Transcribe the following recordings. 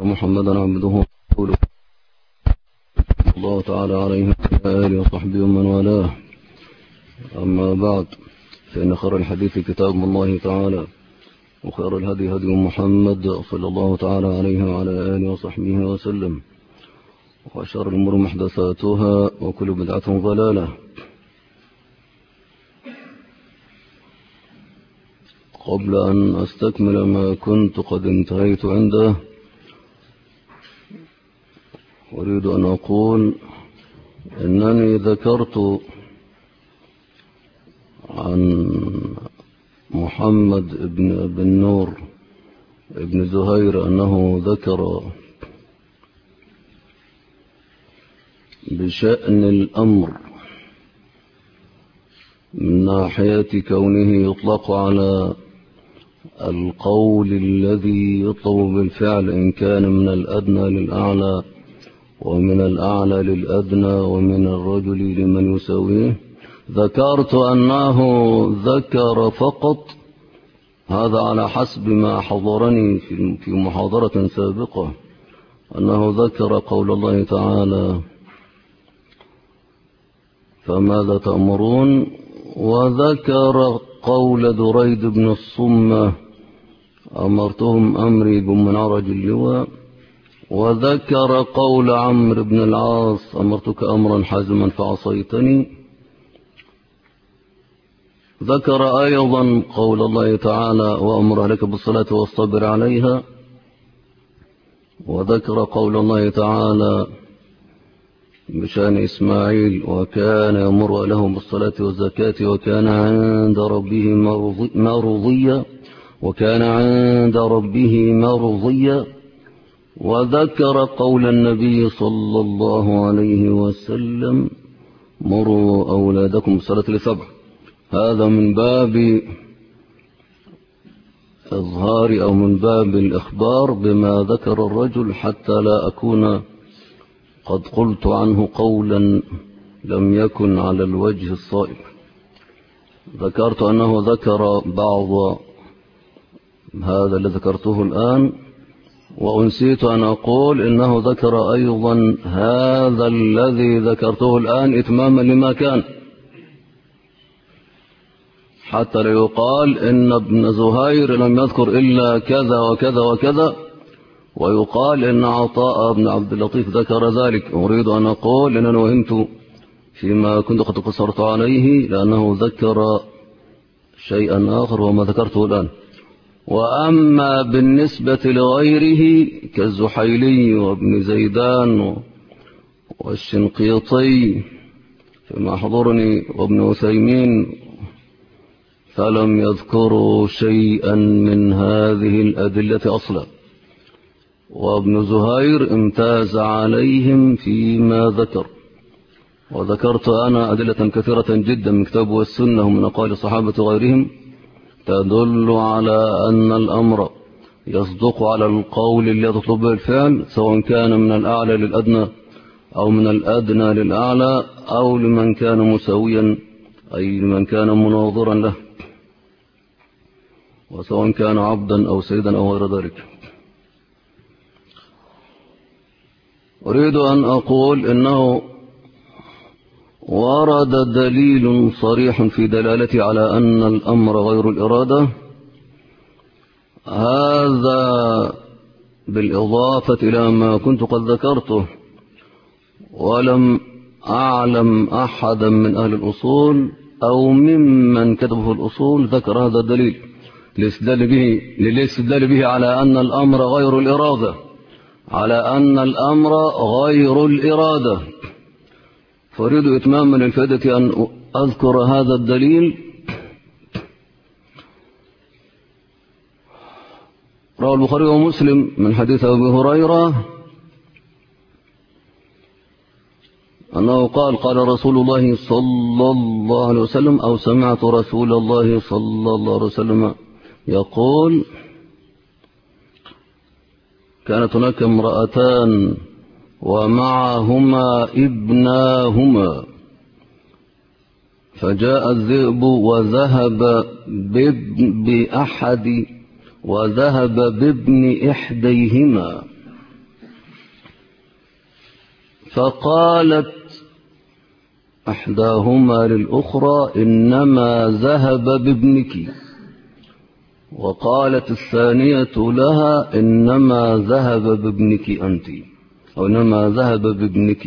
محمدا عبده ورسوله الله تعالى عليه وعلى آله وصحبه ومن والاه. أما بعد، فإن خير الحديث كتاب الله تعالى، وخير الهدي هدي محمد صلى الله تعالى عليه وعلى آله وصحبه وسلم، وشر الأمور محدثاتها، وكل بدعة ضلالة. قبل أن أستكمل ما كنت قد انتهيت عنده، أريد أن أقول أنني ذكرت عن محمد بن نور بن زهير أنه ذكر بشأن الأمر من ناحية كونه يطلق على القول الذي يطلب بالفعل، إن كان من الأدنى للأعلى ومن الأعلى للأدنى ومن الرجل لمن يساويه. ذكرت أنه ذكر فقط، هذا على حسب ما حضرني في محاضرة سابقة، أنه ذكر قول الله تعالى فماذا تأمرون، وذكر قول دريد بن الصمة أمرتهم أمري بمنعرج اللواء، وذكر قول عمرو بن العاص أمرتك أمرا حازما فعصيتني. ذكر أيضا قول الله تعالى وأمر أهلك بالصلاة واصطبر عليها، وذكر قول الله تعالى بشأن إسماعيل وكان يمر له بالصلاة والزكاة وكان عند ربه مرضيا وكان عند ربه مرضيا. وذكر قول النبي صلى الله عليه وسلم مروا أولادكم بالصلاة لسبع. هذا من باب إظهار أو من باب الإخبار بما ذكر الرجل، حتى لا أكون قد قلت عنه قولا لم يكن على الوجه الصائب. ذكرت أنه ذكر بعض هذا الذي ذكرته الآن، وأنسيت أن أقول إنه ذكر أيضا هذا الذي ذكرته الآن إتماما لما كان، حتى لا يقال إن ابن زهير لم يذكر إلا كذا وكذا وكذا، ويقال إن عطاء بن عبد اللطيف ذكر ذلك. أريد أن أقول إنني وهمت فيما كنت قد قصرت عليه، لأنه ذكر شيئا آخر وما ذكرته الآن. وأما بالنسبة لغيره كالزحيلي وابن زيدان والشنقيطي فيما حضرني وابن عثيمين، فلم يذكروا شيئا من هذه الأدلة أصلا، وابن زهير امتاز عليهم فيما ذكر. وذكرت أنا أدلة كثيرة جدا من كتاب والسنة ومن أقوال الصحابة وغيرهم تدل على أن الأمر يصدق على القول اللي يطلب به الفعل، سواء كان من الأعلى للأدنى أو من الأدنى للأعلى أو لمن كان مساويا، أي لمن كان مناظرا له، وسواء كان عبدا أو سيدا أو غير ذلك. أريد أن أقول إنه ورد دليل صريح في دلالته على أن الأمر غير الإرادة، هذا بالإضافة إلى ما كنت قد ذكرته، ولم أعلم أحدا من أهل الأصول أو ممن كتبه الأصول ذكر هذا الدليل للاستدلال به على أن الأمر غير الإرادة، على أن الأمر غير الإرادة. فأريد إتماما للفائدة أن أذكر هذا الدليل. روى البخاري ومسلم من حديث أبي هريرة أنه قال قال رسول الله صلى الله عليه وسلم، أو سمعت رسول الله صلى الله عليه وسلم يقول كانت هناك امرأتان ومعهما ابناهما، فجاء الذئب وذهب بابن إحديهما فقالت إحداهما للأخرى إنما ذهب بابنك، وقالت الثانية لها إنما ذهب بابنك أنت، أو إنما ذهب بابنك.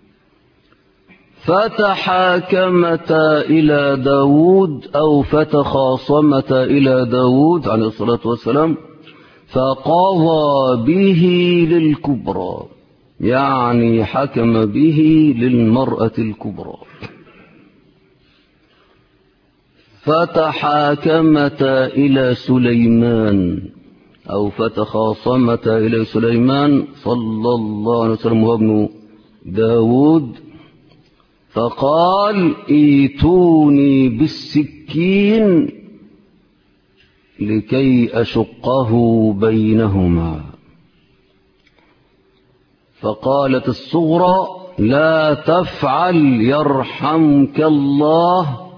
فتحاكمتا إلى داود أو فتخاصمتا إلى داود عليه الصلاة والسلام، فقضى به للكبرى، يعني حكم به للمرأة الكبرى. فتحاكمتا إلى سليمان أو فتخاصمتا إلى سليمان صلى الله عليه وسلم وابن داود، فقال ايتوني بالسكين لكي أشقه بينهما. فقالت الصغرى لا تفعل يرحمك الله،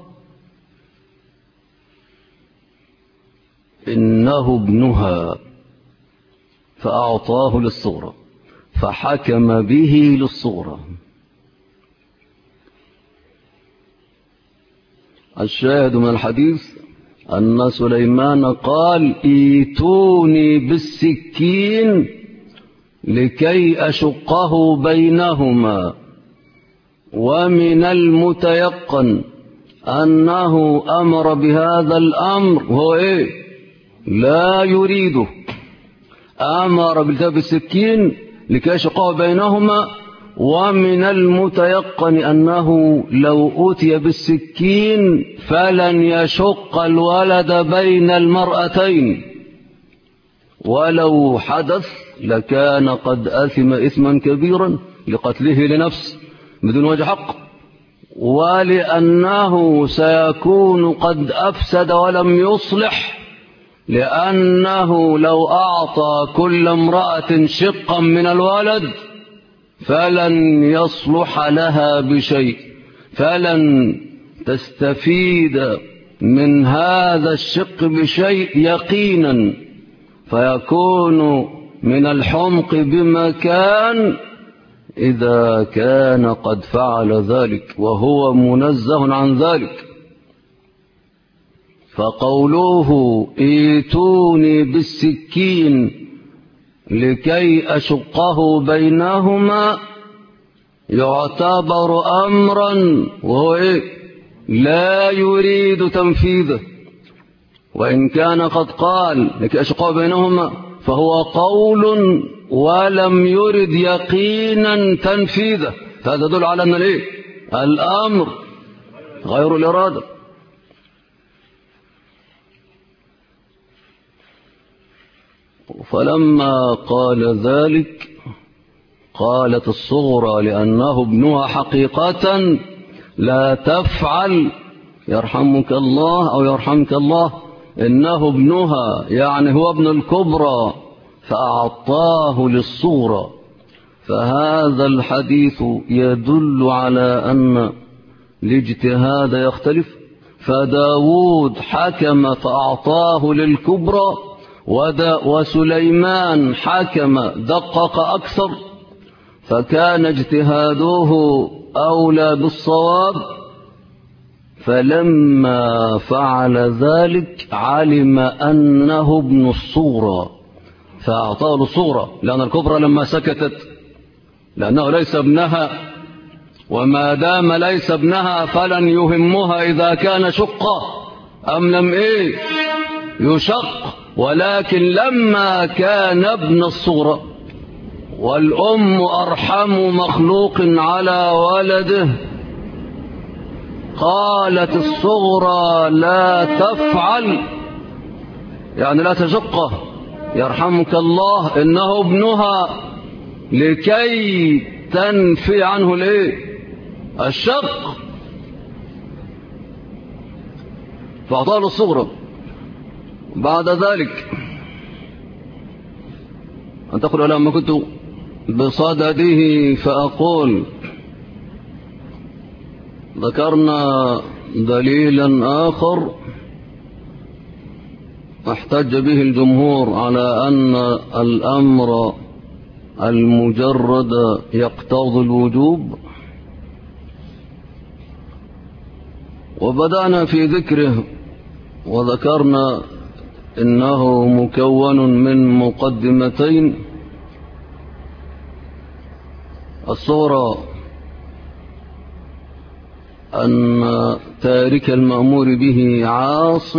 إنه ابنها، فأعطاه للصغرى، فحكم به للصغرى. الشاهد من الحديث أن سليمان قال ايتوني بالسكين لكي أشقه بينهما، ومن المتيقن أنه أمر بهذا الأمر هو لا يريده، أمر بالسكين لكي أشقه بينهما، ومن المتيقن أنه لو أتي بالسكين فلن يشق الولد بين المرأتين، ولو حدث لكان قد أثم إثما كبيرا لقتله لنفس بدون وجه حق، ولأنه سيكون قد أفسد ولم يصلح، لأنه لو أعطى كل امرأة شقا من الولد فلن يصلح لها بشيء، فلن تستفيد من هذا الشق بشيء يقينا، فيكون من الحمق بمكان إذا كان قد فعل ذلك وهو منزه عن ذلك. فقوله ايتوني بالسكين لكي أشقه بينهما يعتبر أمرا وهو لا يريد تنفيذه، وإن كان قد قال لكي أشقه بينهما فهو قول ولم يرد يقينا تنفيذه، هذا يدل على أن الأمر غير الإرادة. فلما قال ذلك قالت الصغرى لأنه ابنها حقيقة لا تفعل يرحمك الله أو يرحمك الله، إنه ابنها، يعني هو ابن الكبرى، فأعطاه للصغرى. فهذا الحديث يدل على أن الاجتهاد يختلف، فداود حكم فأعطاه للكبرى، وسليمان حكم دقق أكثر، فكان اجتهاده أولى بالصواب. فلما فعل ذلك علم أنه ابن الصغرى فأعطاه للصغرى، لأن الكبرى لما سكتت لأنه ليس ابنها، وما دام ليس ابنها فلن يهمها إذا كان شقا أم لم يشق، ولكن لما كان ابن الصغرى والأم أرحم مخلوق على ولده قالت الصغرى لا تفعل، يعني لا تشقه يرحمك الله، إنه ابنها، لكي تنفي عنه الشق، فأعطاه الصغرى. بعد ذلك أن تقول لما كنت بصدده فأقول ذكرنا دليلا آخر احتج به الجمهور على أن الأمر المجرد يقتضي الوجوب، وبدأنا في ذكره وذكرنا إنه مكون من مقدمتين. الصورة أن تارك المأمور به عاص،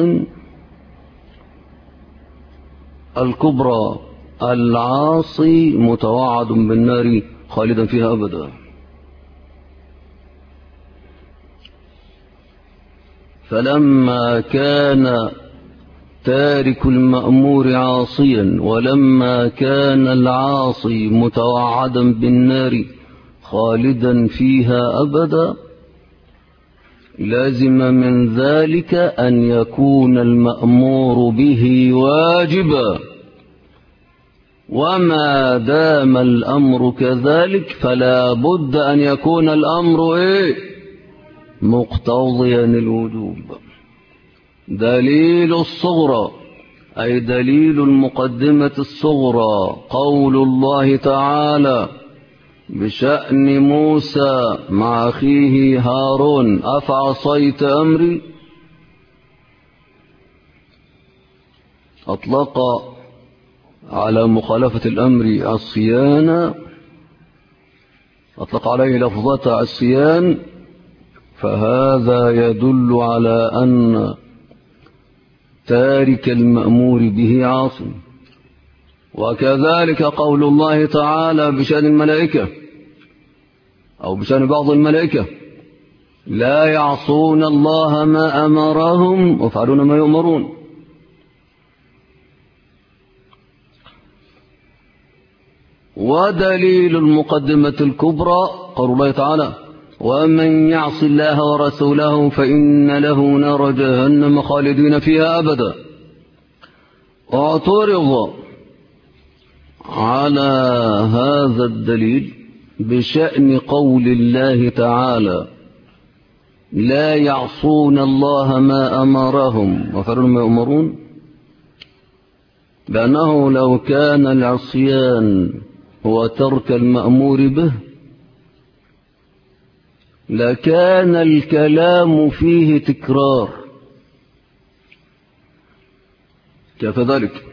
الكبرى العاصي متوعد بالنار خالدا فيها أبدا. فلما كان تارك المأمور عاصيا ولما كان العاصي متوعدا بالنار خالدا فيها أبدا، لازم من ذلك أن يكون المأمور به واجبا، وما دام الأمر كذلك فلا بد أن يكون الأمر مقتضيا الوجوب. دليل الصغرى أي دليل المقدمة الصغرى قول الله تعالى بشأن موسى مع أخيه هارون أفعصيت أمري، أطلق على مخالفة الأمر عصيانا، أطلق عليه لفظة عصيان، فهذا يدل على أن تارك المأمور به عاصم. وكذلك قول الله تعالى بشأن الملائكة أو بشأن بعض الملائكة لا يعصون الله ما أمرهم ويفعلون ما يؤمرون. ودليل المقدمة الكبرى قول الله تعالى ومن يعص الله ورسوله فإن له نار جهنم خالدين فيها أبدا. اعترض على هذا الدليل بشأن قول الله تعالى لا يعصون الله ما أمرهم ويفعلون ما يؤمرون، لأنه لو كان العصيان هو ترك المأمور به لكان الكلام فيه تكرار. كيف ذلك؟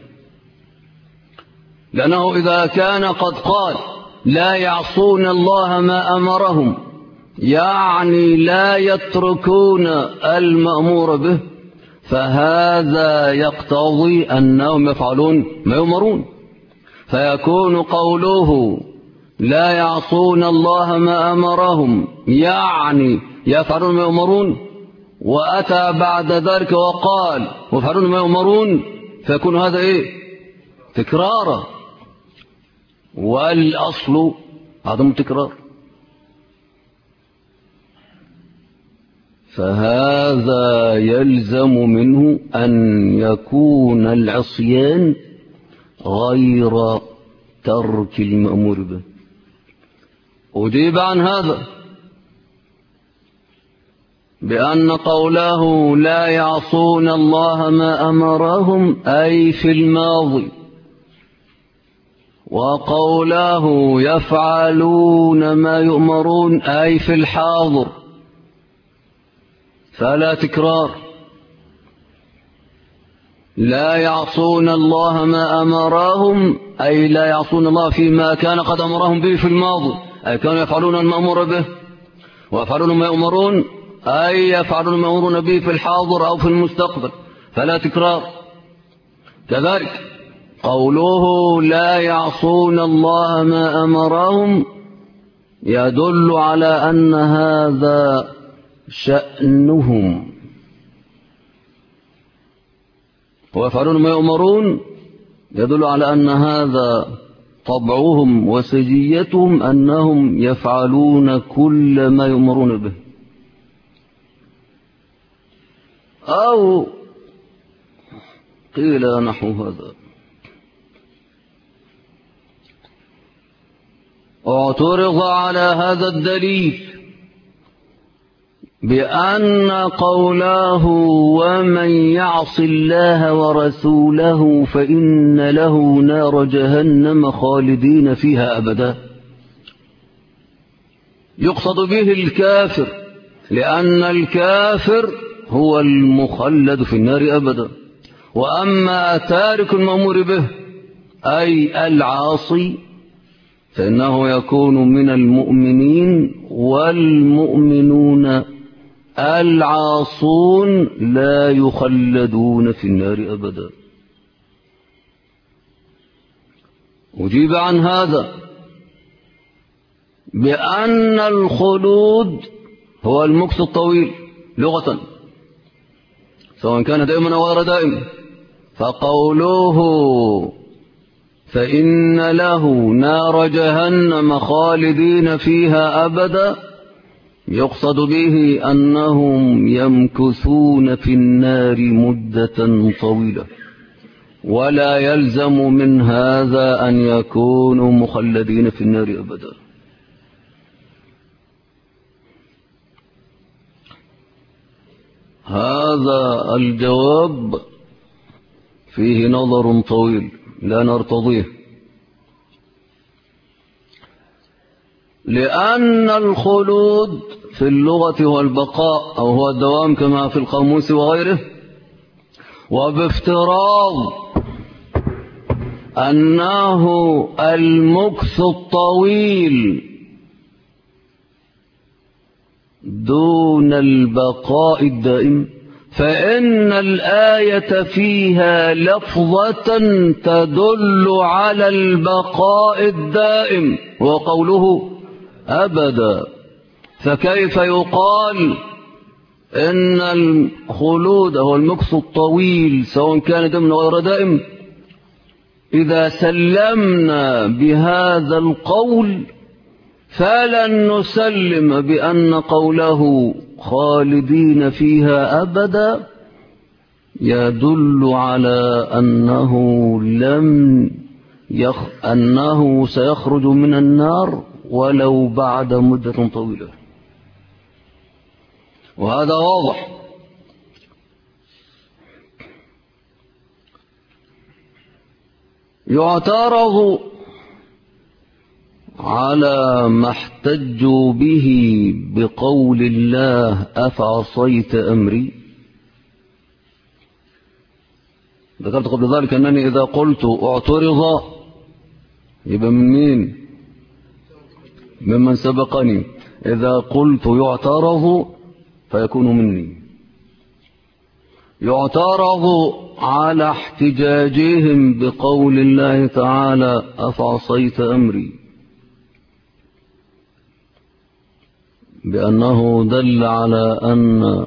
لأنه إذا كان قد قال لا يعصون الله ما أمرهم يعني لا يتركون المأمور به، فهذا يقتضي أنهم يفعلون ما يؤمرون، فيكون قوله لا يعصون الله ما أمرهم يعني يفعلون ما يؤمرون، وأتى بعد ذلك وقال ويفعلون ما يؤمرون، فيكون هذا تكرارا، والأصل عدم التكرار. فهذا يلزم منه أن يكون العصيان غير ترك المأمور به. أجيب عن هذا بأن قوله لا يعصون الله ما أمرهم أي في الماضي، وقوله يفعلون ما يؤمرون أي في الحاضر، فلا تكرار. لا يعصون الله ما أمرهم أي لا يعصون الله فيما كان قد أمرهم به في الماضي، أي كانوا يفعلون المأمور به، ويفعلون ما يؤمرون أي يفعلون ما يؤمرون به في الحاضر أو في المستقبل، فلا تكرار. كذلك قوله لا يعصون الله ما أمرهم يدل على أن هذا شأنهم، ويفعلون ما يؤمرون يدل على أن هذا طبعهم وسجيتهم أنهم يفعلون كل ما يؤمرون به. أو قيل نحو هذا اعترض على هذا الدليل بأن قوله ومن يعص الله ورسوله فإن له نار جهنم خالدين فيها أبدا يقصد به الكافر، لأن الكافر هو المخلد في النار أبدا. وأما تارك المأمور به أي العاصي فإنه يكون من المؤمنين، والمؤمنون العاصون لا يخلدون في النار أبدا. أجيب عن هذا بأن الخلود هو المكث الطويل لغة، سواء كان دائما أو غير دائم. فقوله فإن له نار جهنم خالدين فيها أبدا يقصد به أنهم يمكثون في النار مدة طويلة، ولا يلزم من هذا أن يكونوا مخلدين في النار أبدا. هذا الجواب فيه نظر طويل لا نرتضيه، لأن الخلود في اللغة هو البقاء أو هو الدوام كما في القاموس وغيره، وبافتراض أنه المكث الطويل دون البقاء الدائم، فإن الآية فيها لفظة تدل على البقاء الدائم وقوله أبدا. فكيف يقال إن الخلود هو المكث الطويل سواء كان دائما أو غير دائم إذا سلمنا بهذا القول فلن نسلم بأن قوله خالدين فيها أبدا يدل على أنه سيخرج من النار ولو بعد مدة طويلة. وهذا واضح. يعترض على ما احتجوا به بقول الله أفعصيت أمري. ذكرت قبل ذلك أنني إذا قلت اعترض يبقى من مين؟ ممن سبقني. إذا قلت يعترض فيكون مني. يعترض على احتجاجهم بقول الله تعالى أفعصيت أمري بأنه دل على أن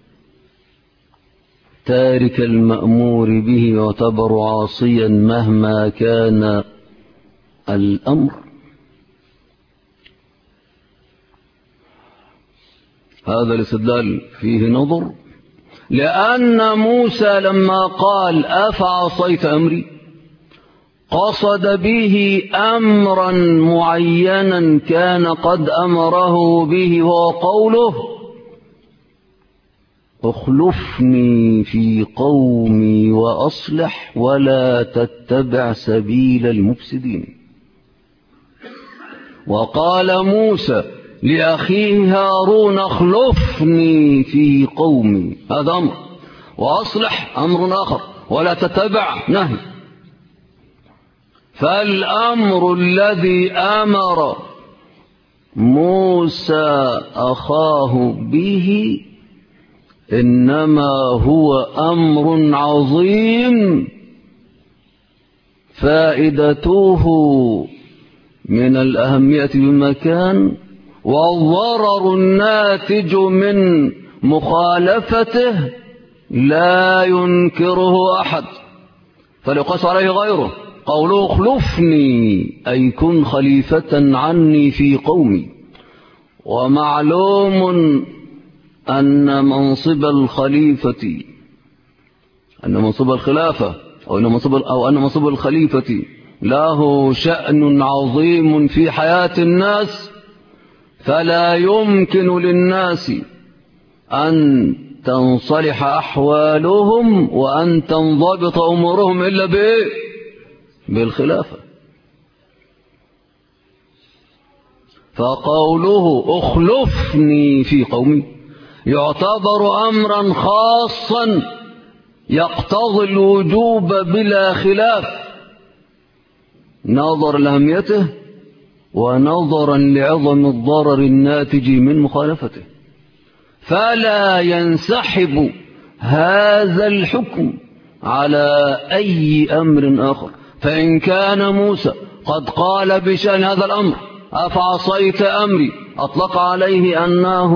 تارك المأمور به يعتبر عاصيا مهما كان الأمر. هذا الاستدلال فيه نظر، لأن موسى لما قال أفعصيت أمري قصد به أمرا معينا كان قد أمره به، وهو قوله اخلفني في قومي وأصلح ولا تتبع سبيل المفسدين. وقال موسى لأخيه هارون اخلفني في قومي، هذا أمر، وأصلح أمر آخر، ولا تتبع نهي. فالأمر الذي أمر موسى أخاه به إنما هو أمر عظيم فائدته من الأهمية بمكان، والضرر الناتج من مخالفته لا ينكره أحد فليقاس عليه غيره. قوله اخلفني أي كن خليفة عني في قومي. ومعلوم أن منصب الخليفة أن منصب الخلافة أو أن منصب الخليفة له شأن عظيم في حياة الناس، فلا يمكن للناس أن تنصلح أحوالهم وأن تنضبط أمورهم إلا بالخلافة. فقوله اخلفني في قومي يعتبر أمرا خاصا يقتضي الوجوب بلا خلاف، نظرا لأهميته ونظرا لعظم الضرر الناتج من مخالفته، فلا ينسحب هذا الحكم على أي أمر آخر. فإن كان موسى قد قال بشأن هذا الأمر أفعصيت أمري، أطلق عليه أنه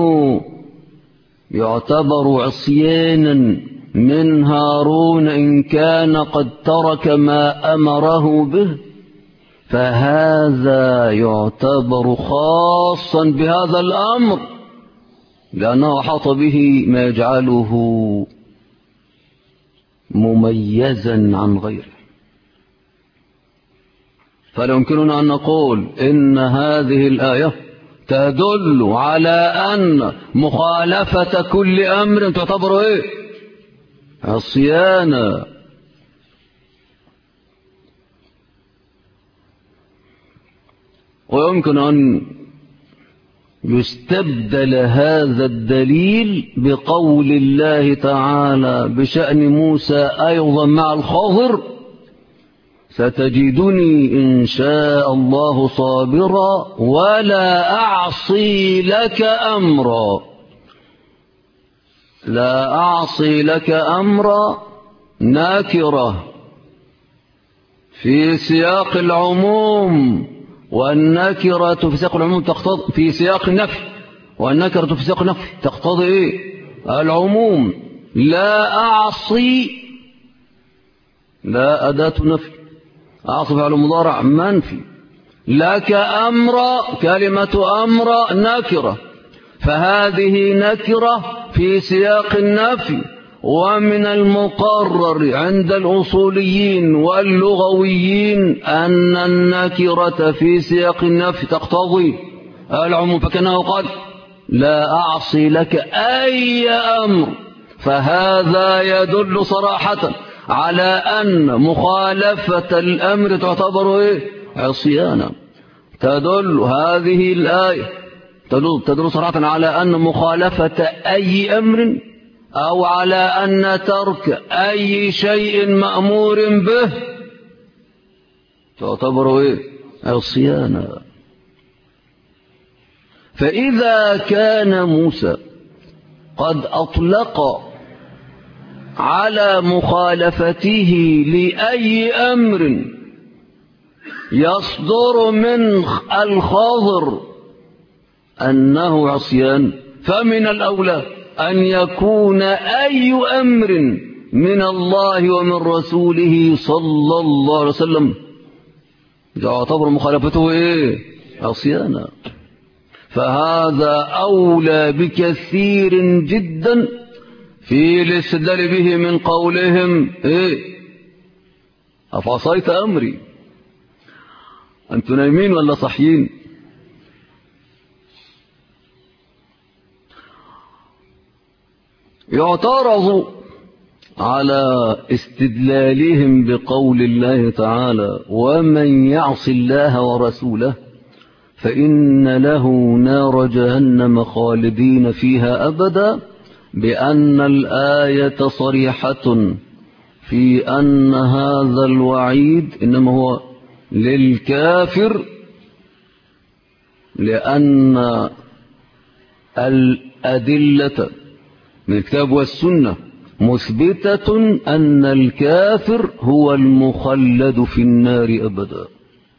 يعتبر عصيانا من هارون إن كان قد ترك ما أمره به، فهذا يعتبر خاصا بهذا الأمر لأنه أحاط به ما يجعله مميزا عن غيره. فلا يمكننا أن نقول إن هذه الآية تدل على أن مخالفة كل أمر تعتبر عصيانا. ويمكن أن يستبدل هذا الدليل بقول الله تعالى بشأن موسى أيضا مع الخضر ستجدني إن شاء الله صابرا ولا أعصي لك أمرا. لا أعصي لك أمرا ناكرة في سياق العموم، والنكرة في سياق العموم تقتضي في سياق النفي، والنكرة في سياق النفي تقتضي العموم. لا أعصي، لا أداة نفي، أعصي فعل مضارع منفي، لك أمر كلمة أمر نكرة، فهذه نكرة في سياق النفي. ومن المقرر عند الأصوليين واللغويين أن النكرة في سياق النفي تقتضي العموم، فكأنه قال لا أعصي لك أي أمر، فهذا يدل صراحة على أن مخالفة الأمر تعتبر عصيانا. تدل هذه الآية تدل صراحة على أن مخالفة أي أمر أو على أن ترك أي شيء مأمور به تعتبر عصيانا. فإذا كان موسى قد أطلق على مخالفته لأي أمر يصدر من الخضر أنه عصيان، فمن الأولى أن يكون أي أمر من الله ومن رسوله صلى الله عليه وسلم يعتبر مخالفته عصيانا. فهذا أولى بكثير جدا في الاستدلال به من قولهم أفعصيت أمري. أنتم نايمين ولا صحيين؟ يعترض على استدلالهم بقول الله تعالى ومن يعص الله ورسوله فإن له نار جهنم خالدين فيها أبدا، بأن الآية صريحة في أن هذا الوعيد إنما هو للكافر، لأن الأدلة من الكتاب والسنة مثبتة أن الكافر هو المخلد في النار أبدا.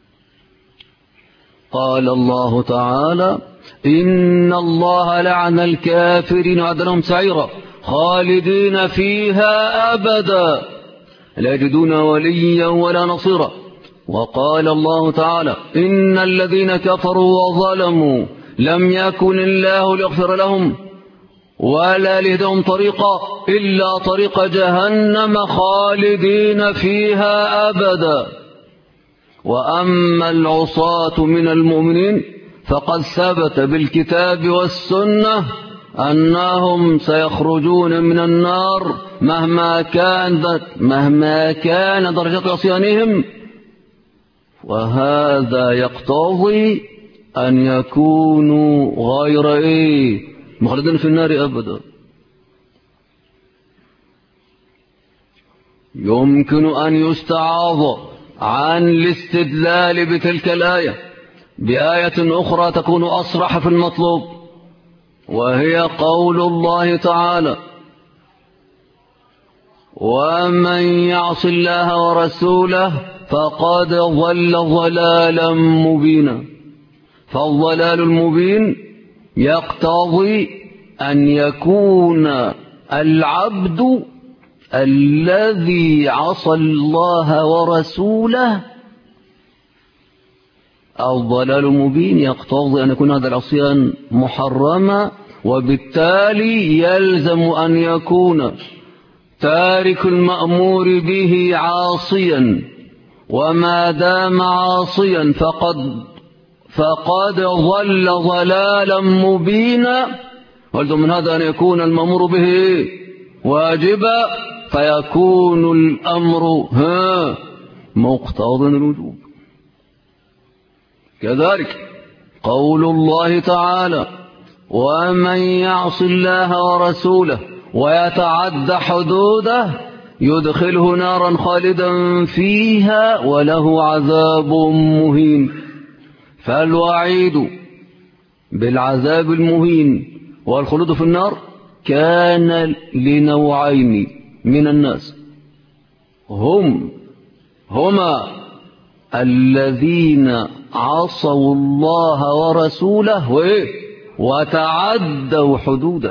قال الله تعالى إن الله لعن الكافرين وأعد لهم سعيرا خالدين فيها أبدا لا يجدون وليا ولا نصيرا. وقال الله تعالى إن الذين كفروا وظلموا لم يكن الله ليغفر لهم ولا ليهديهم طريقا إلا طريق جهنم خالدين فيها أبدا. وأما العصاة من المؤمنين فقد ثبت بالكتاب والسنة أنهم سيخرجون من النار مهما كان درجة عصيانهم، وهذا يقتضي أن يكونوا غير مخلدين في النار أبدا. يمكن أن يستعاض عن الاستدلال بتلك الآية بآية أخرى تكون أصرح في المطلوب، وهي قول الله تعالى: ومن يعص الله ورسوله فقد ضل ضلالا مبينا. فالضلال المبين يقتضي أن يكون العبد الذي عصى الله ورسوله، الضلال المبين يقتضي أن يكون هذا العصيان محرما، وبالتالي يلزم أن يكون تارك المأمور به عاصيا، وما دام عاصيا فقد ضل ضلالا مبينا. ولزم من هذا أن يكون المأمور به واجبا، فيكون الأمر مقتضى الوجوب. كذلك قول الله تعالى: ومن يعص الله ورسوله ويتعد حدوده يدخله نارا خالدا فيها وله عذاب مهين. فالوعيد بالعذاب المهين والخلود في النار كان لنوعين من الناس، هما الذين عصوا الله ورسوله وتعدوا حدوده.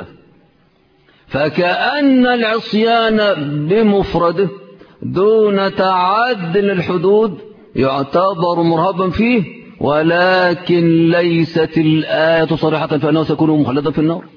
فكأن العصيان بمفرده دون تعد الحدود يعتبر مرهبا فيه، ولكن ليست الآية صريحة في أنه سيكون مخلدا في النار.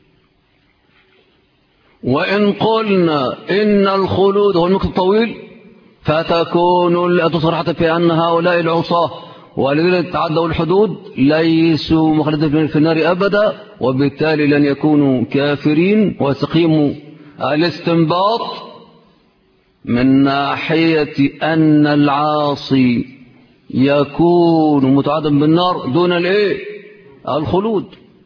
وإن قلنا إن الخلود هو المكث الطويل، فتكون الآية صريحة في أن هؤلاء العصاة والذين تعدوا الحدود ليسوا مخلدين في النار أبدا، وبالتالي لن يكونوا كافرين. ويستقيم الاستنباط من ناحية أن العاصي يكون متعدا بالنار دون الخلود.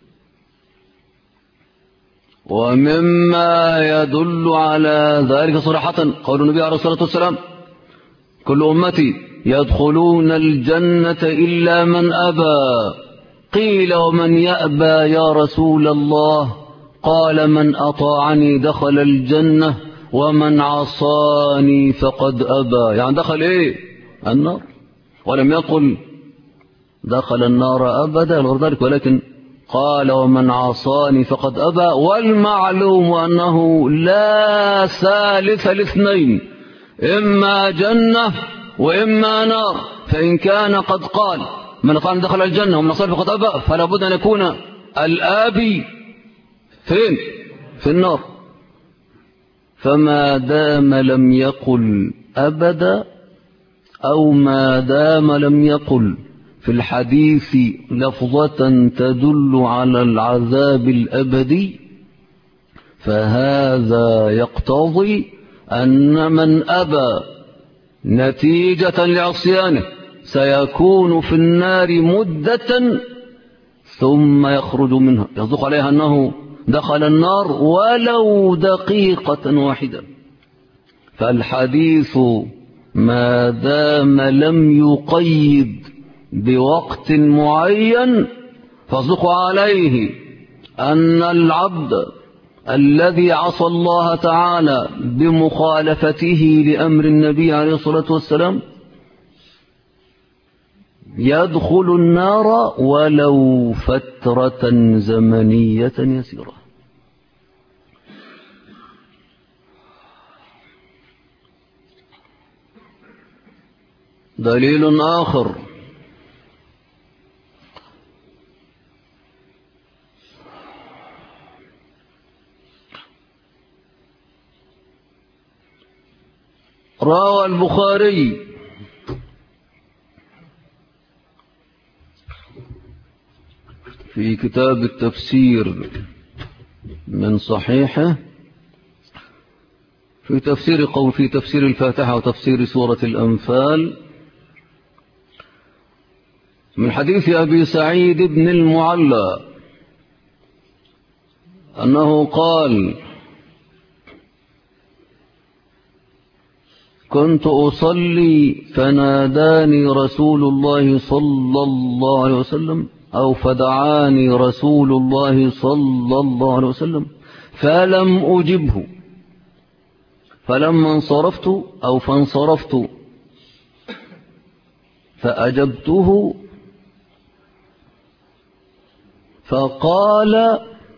ومما يدل على ذلك صراحة قول النبي عليه الصلاة والسلام: كل أمتي يدخلون الجنة إلا من أبى. قيل: ومن يأبى يا رسول الله؟ قال: من أطاعني دخل الجنة ومن عصاني فقد أبى. يعني دخل النار، ولم يقل دخل النار أبدا غير ذلك، ولكن قال: ومن عصاني فقد أبى. والمعلوم أنه لا ثالث الاثنين، إما جنة وإما نار. فإن كان قد قال من قال دخل الجنة ومن عصاني فقد أبى، فلا بد أن يكون الآبي فين؟ في النار. فما دام لم يقل أبدا، أو ما دام لم يقل في الحديث لفظة تدل على العذاب الأبدي، فهذا يقتضي أن من أبى نتيجة لعصيانه سيكون في النار مدة ثم يخرج منها، يصدق عليها أنه دخل النار ولو دقيقة واحدة. فالحديث ما دام لم يقيد بوقت معين فاصدق عليه أن العبد الذي عصى الله تعالى بمخالفته لأمر النبي عليه الصلاة والسلام يدخل النار ولو فترة زمنية يسيرة. دليل آخر: روى البخاري في كتاب التفسير من صحيحه في تفسير الفاتحة وتفسير سورة الأنفال من حديث أبي سعيد بن المعلى أنه قال: كنت أصلي فناداني رسول الله صلى الله عليه وسلم أو فدعاني رسول الله صلى الله عليه وسلم فلم أجبه، فلما فانصرفت فأجبته فقال: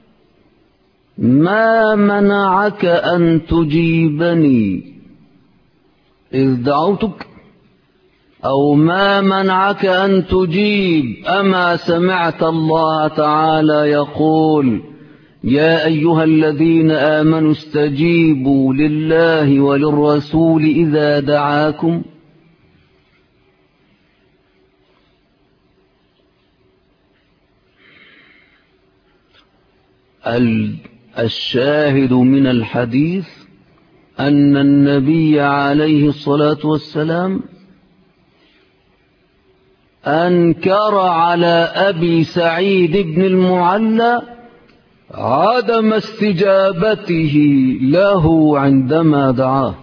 ما منعك أن تجيبني إذ دعوتك؟ أو ما منعك أن تجيب؟ أما سمعت الله تعالى يقول: يا أيها الذين آمنوا استجيبوا لله وللرسول إذا دعاكم. الشاهد من الحديث أن النبي عليه الصلاة والسلام أنكر على أبي سعيد بن المعلى عدم استجابته له عندما دعاه.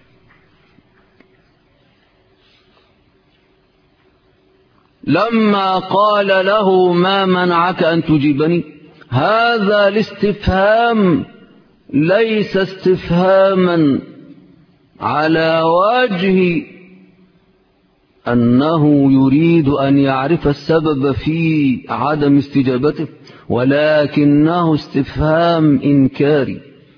لما قال له: ما منعك أن تجيبني؟ هذا الاستفهام ليس استفهاما على وجه أنه يريد أن يعرف السبب في عدم استجابته، ولكنه استفهام إنكاري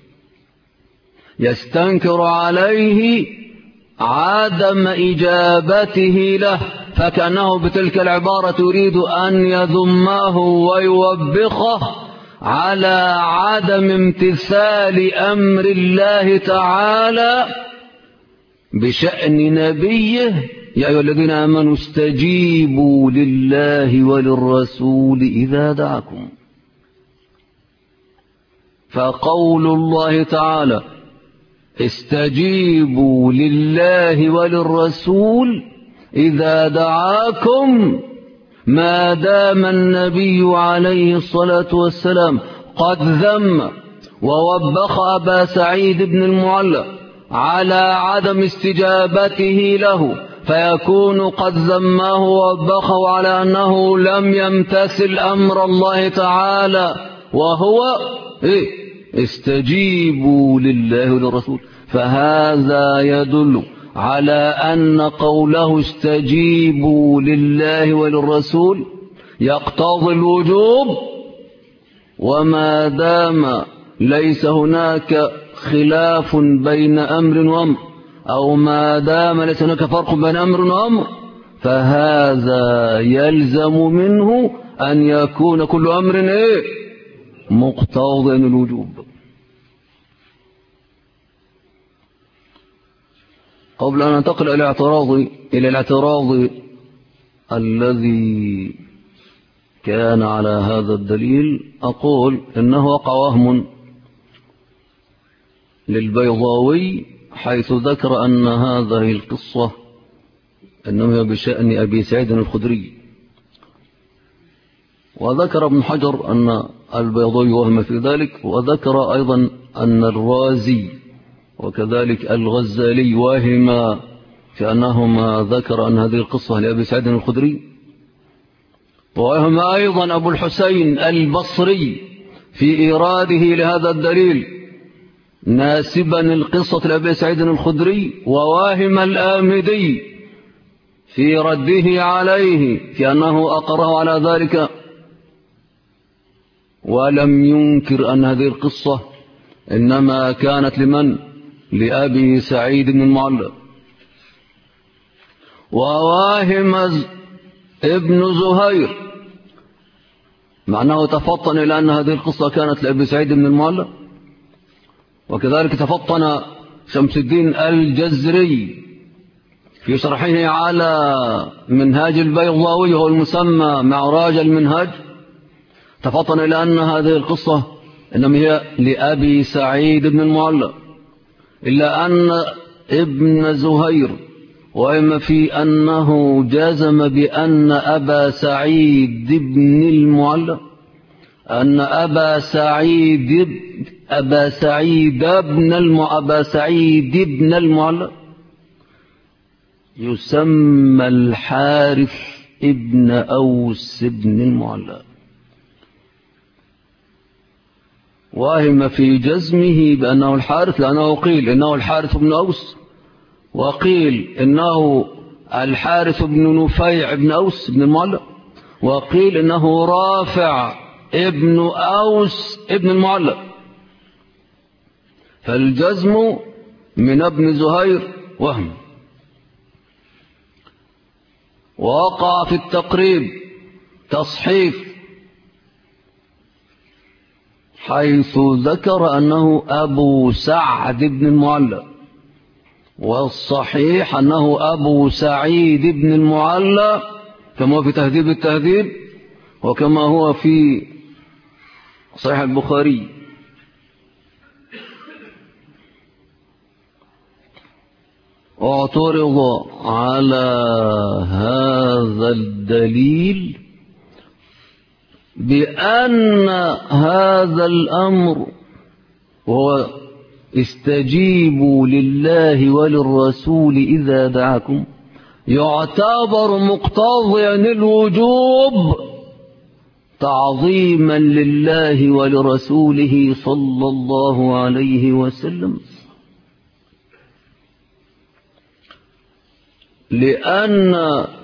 يستنكر عليه عدم إجابته له، فكأنه بتلك العبارة يريد أن يذمه ويوبخه على عدم امتثال أمر الله تعالى بشأن نبيه: يا أيها الذين آمنوا استجيبوا لله وللرسول إذا دعاكم. فقول الله تعالى: استجيبوا لله وللرسول إذا دعاكم، ما دام النبي عليه الصلاة والسلام قد ذم ووبخ أبا سعيد بن المعلى على عدم استجابته له، فيكون قد ذمه ووبخه على أنه لم يمتثل أمر الله تعالى، وهو استجيبوا لله وللرسول. فهذا يدل على أن قوله استجيبوا لله وللرسول يقتضي الوجوب، وما دام ليس هناك خلاف بين أمر وأمر، أو ما دام ليس هناك فرق بين أمر وأمر، فهذا يلزم منه أن يكون كل أمر مقتضى الوجوب. قبل أن ننتقل إلى الاعتراض الذي كان على هذا الدليل، أقول إنه وقع وهم للبيضاوي حيث ذكر أن هذه القصة إنما بشأن أبي سعيد الخدري، وذكر ابن حجر أن البيضاوي وهم في ذلك، وذكر أيضا أن الرازي وكذلك الغزالي وهما في أنهما ذكر أن هذه القصة لأبي سعيد الخدري، ووهم أيضا أبو الحسين البصري في إيراده لهذا الدليل ناسبا القصة لأبي سعيد الخدري، وواهم الآمدي في رده عليه في أنه أقره على ذلك ولم ينكر أن هذه القصة إنما كانت لمن؟ لأبي سعيد بن المعلى. وواهم ابن زهير معناه تفطن إلى أن هذه القصة كانت لأبي سعيد بن المعلى، وكذلك تفطن شمس الدين الجزري في شرحه على منهاج البيضاوي، هو المسمى معراج المنهاج، تفطن إلى أن هذه القصة إنما هي لأبي سعيد بن المعلى، إلا أن ابن زهير وإما في أنه جزم بأن أبا سعيد بن المعلى أن أبا سعيد بن المعلى يسمى الحارث ابن أوس بن المعلى، وهم في جزمه بأنه الحارث، لأنه قيل إنه الحارث بن أوس، وقيل إنه الحارث بن نفيع بن أوس بن المعلى، وقيل إنه رافع ابن أوس ابن المعلى. فالجزم من ابن زهير وهم. ووقع في التقريب تصحيف حيث ذكر أنه أبو سعد بن المعلى، والصحيح أنه أبو سعيد بن المعلى كما هو في تهذيب التهذيب وكما هو في صحيح البخاري. واعترض على هذا الدليل بأن هذا الأمر هو استجيبوا لله وللرسول إذا دعاكم يعتبر مقتضيا الوجوب تعظيما لله ولرسوله صلى الله عليه وسلم، لأن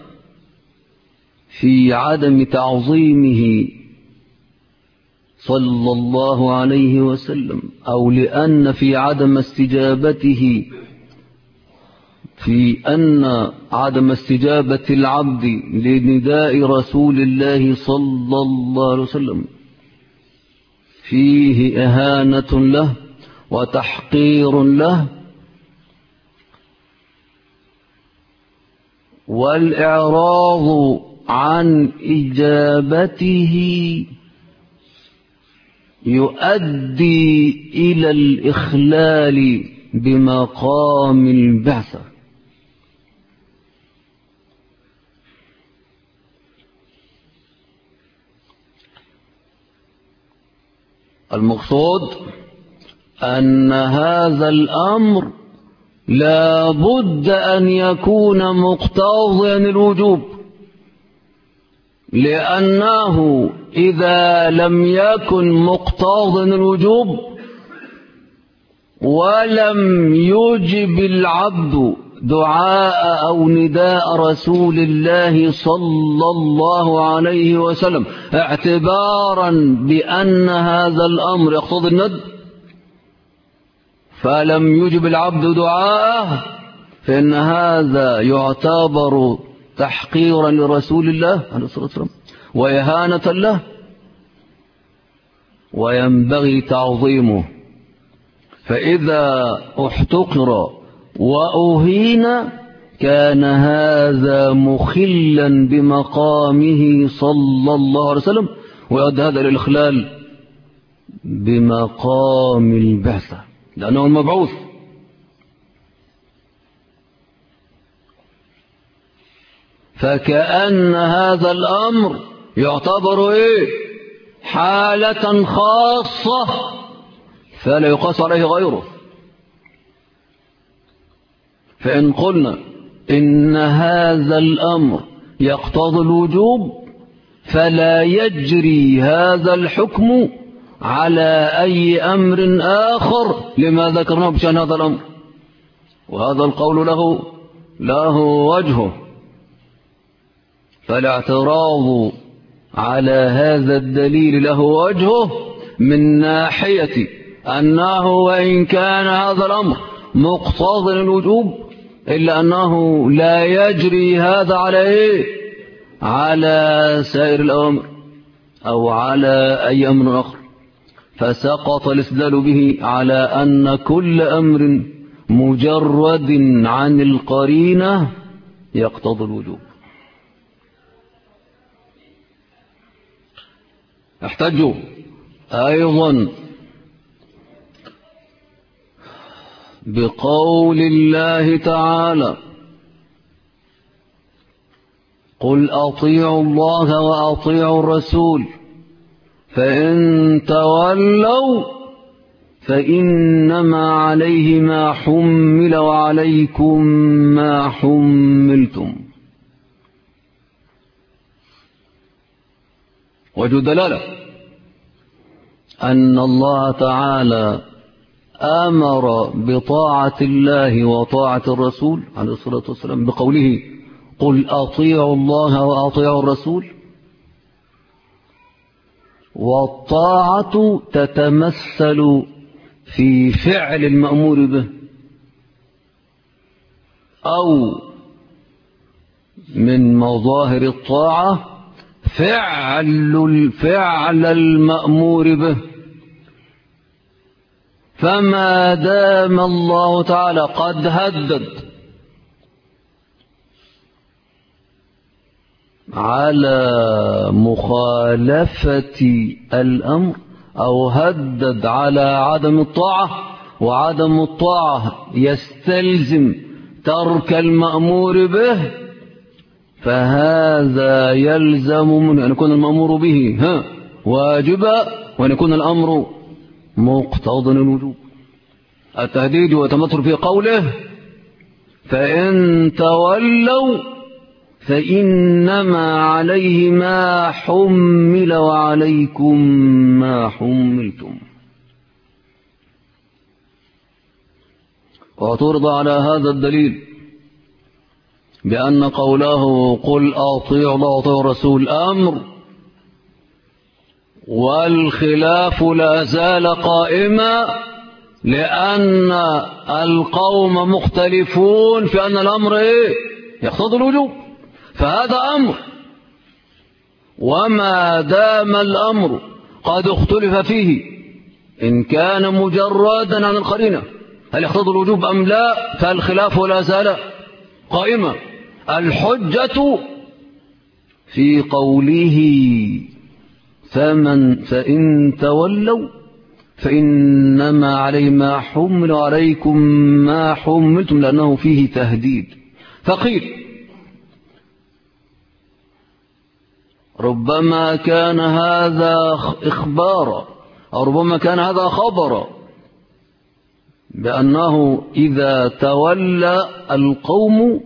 في عدم تعظيمه صلى الله عليه وسلم أو لأن في عدم استجابته في أن عدم استجابة العبد لنداء رسول الله صلى الله عليه وسلم فيه إهانة له وتحقير له، والإعراض عن إجابته يؤدي إلى الإخلال بمقام البعثة. المقصود أن هذا الأمر لا بد أن يكون مقتضيا الوجوب، لأنه إذا لم يكن مقتضيا الوجوب ولم يجب العبد دعاء أو نداء رسول الله صلى الله عليه وسلم اعتبارا بأن هذا الأمر يقتضي الند، فلم يجب العبد دعاءه فإن هذا يعتبر تحقيرا لرسول الله عليه الصلاة والسلام وإهانة له، وينبغي تعظيمه. فإذا احتقر وأهين كان هذا مخلا بمقامه صلى الله عليه وسلم، ويؤدي هذا للإخلال بمقام البعثة لأنه المبعوث. فكأن هذا الأمر يعتبر حالة خاصة فلا يقاس عليه غيره. فإن قلنا إن هذا الأمر يقتضي الوجوب فلا يجري هذا الحكم على أي أمر آخر لما ذكرناه بشأن هذا الأمر، وهذا القول له وجهه. فالاعتراض على هذا الدليل له وجهه من ناحية أنه وإن كان هذا الأمر مقتضى الوجوب إلا أنه لا يجري هذا على سائر الأمر أو على أي أمر آخر، فسقط الاستدلال به على أن كل أمر مجرد عن القرينة يقتضي الوجوب. احتجوا أيضا بقول الله تعالى: قل أطيعوا الله وأطيعوا الرسول فإن تولوا فإنما عليه ما حمل وعليكم ما حملتم. وجه دلالة أن الله تعالى أمر بطاعة الله وطاعة الرسول عليه الصلاة والسلام بقوله: قل أطيعوا الله وأطيعوا الرسول. والطاعة تتمثل في فعل المأمور به، أو من مظاهر الطاعة فعل المأمور به. فما دام الله تعالى قد هدد على مخالفة الأمر أو هدد على عدم الطاعة، وعدم الطاعة يستلزم ترك المأمور به، فهذا يلزم من أن يكون المأمور به واجبا، وأن يكون الأمر مقتضى الوجوب. التهديد يتمثل في قوله: فإن تولوا فإنما عليه ما حمل وعليكم ما حملتم. وترضى على هذا الدليل بأن قوله: قل أطيعوا الله وأطيعوا الرسول أمر، والخلاف لا زال قائما، لأن القوم مختلفون في أن الأمر يقتضي الوجوب، فهذا أمر. وما دام الأمر قد اختلف فيه إن كان مجردا عن القرينة هل يقتضي الوجوب أم لا، فالخلاف لا زال قائما. الحجة في قوله: فإن تولوا فإنما عليه ما حمل وعليكم ما حملتم، لأنه فيه تهديد. فقيل: ربما كان هذا إخبارا، أو ربما كان هذا خبرا، بأنه إذا تولى القوم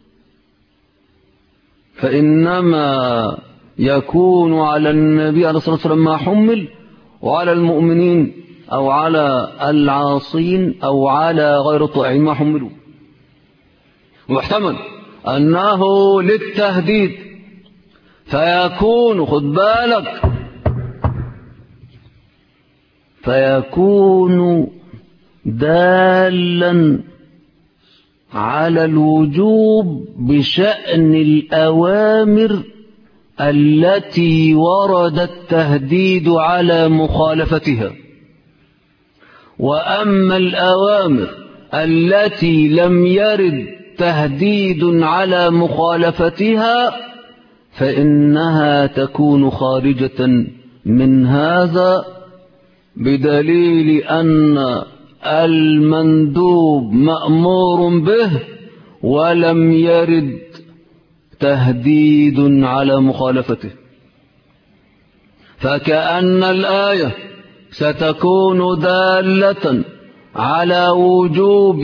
فإنما يكون على النبي عليه الصلاة والسلام ما حمل، وعلى المؤمنين أو على العاصين أو على غير الطائعين ما حملوا. واحتمل أنه للتهديد، فيكون خد بالك فيكون دالا على الوجوب بشأن الأوامر التي ورد التهديد على مخالفتها. وأما الأوامر التي لم يرد تهديد على مخالفتها فإنها تكون خارجة من هذا، بدليل أن المندوب مأمور به ولم يرد تهديد على مخالفته. فكأن الآية ستكون دالة على وجوب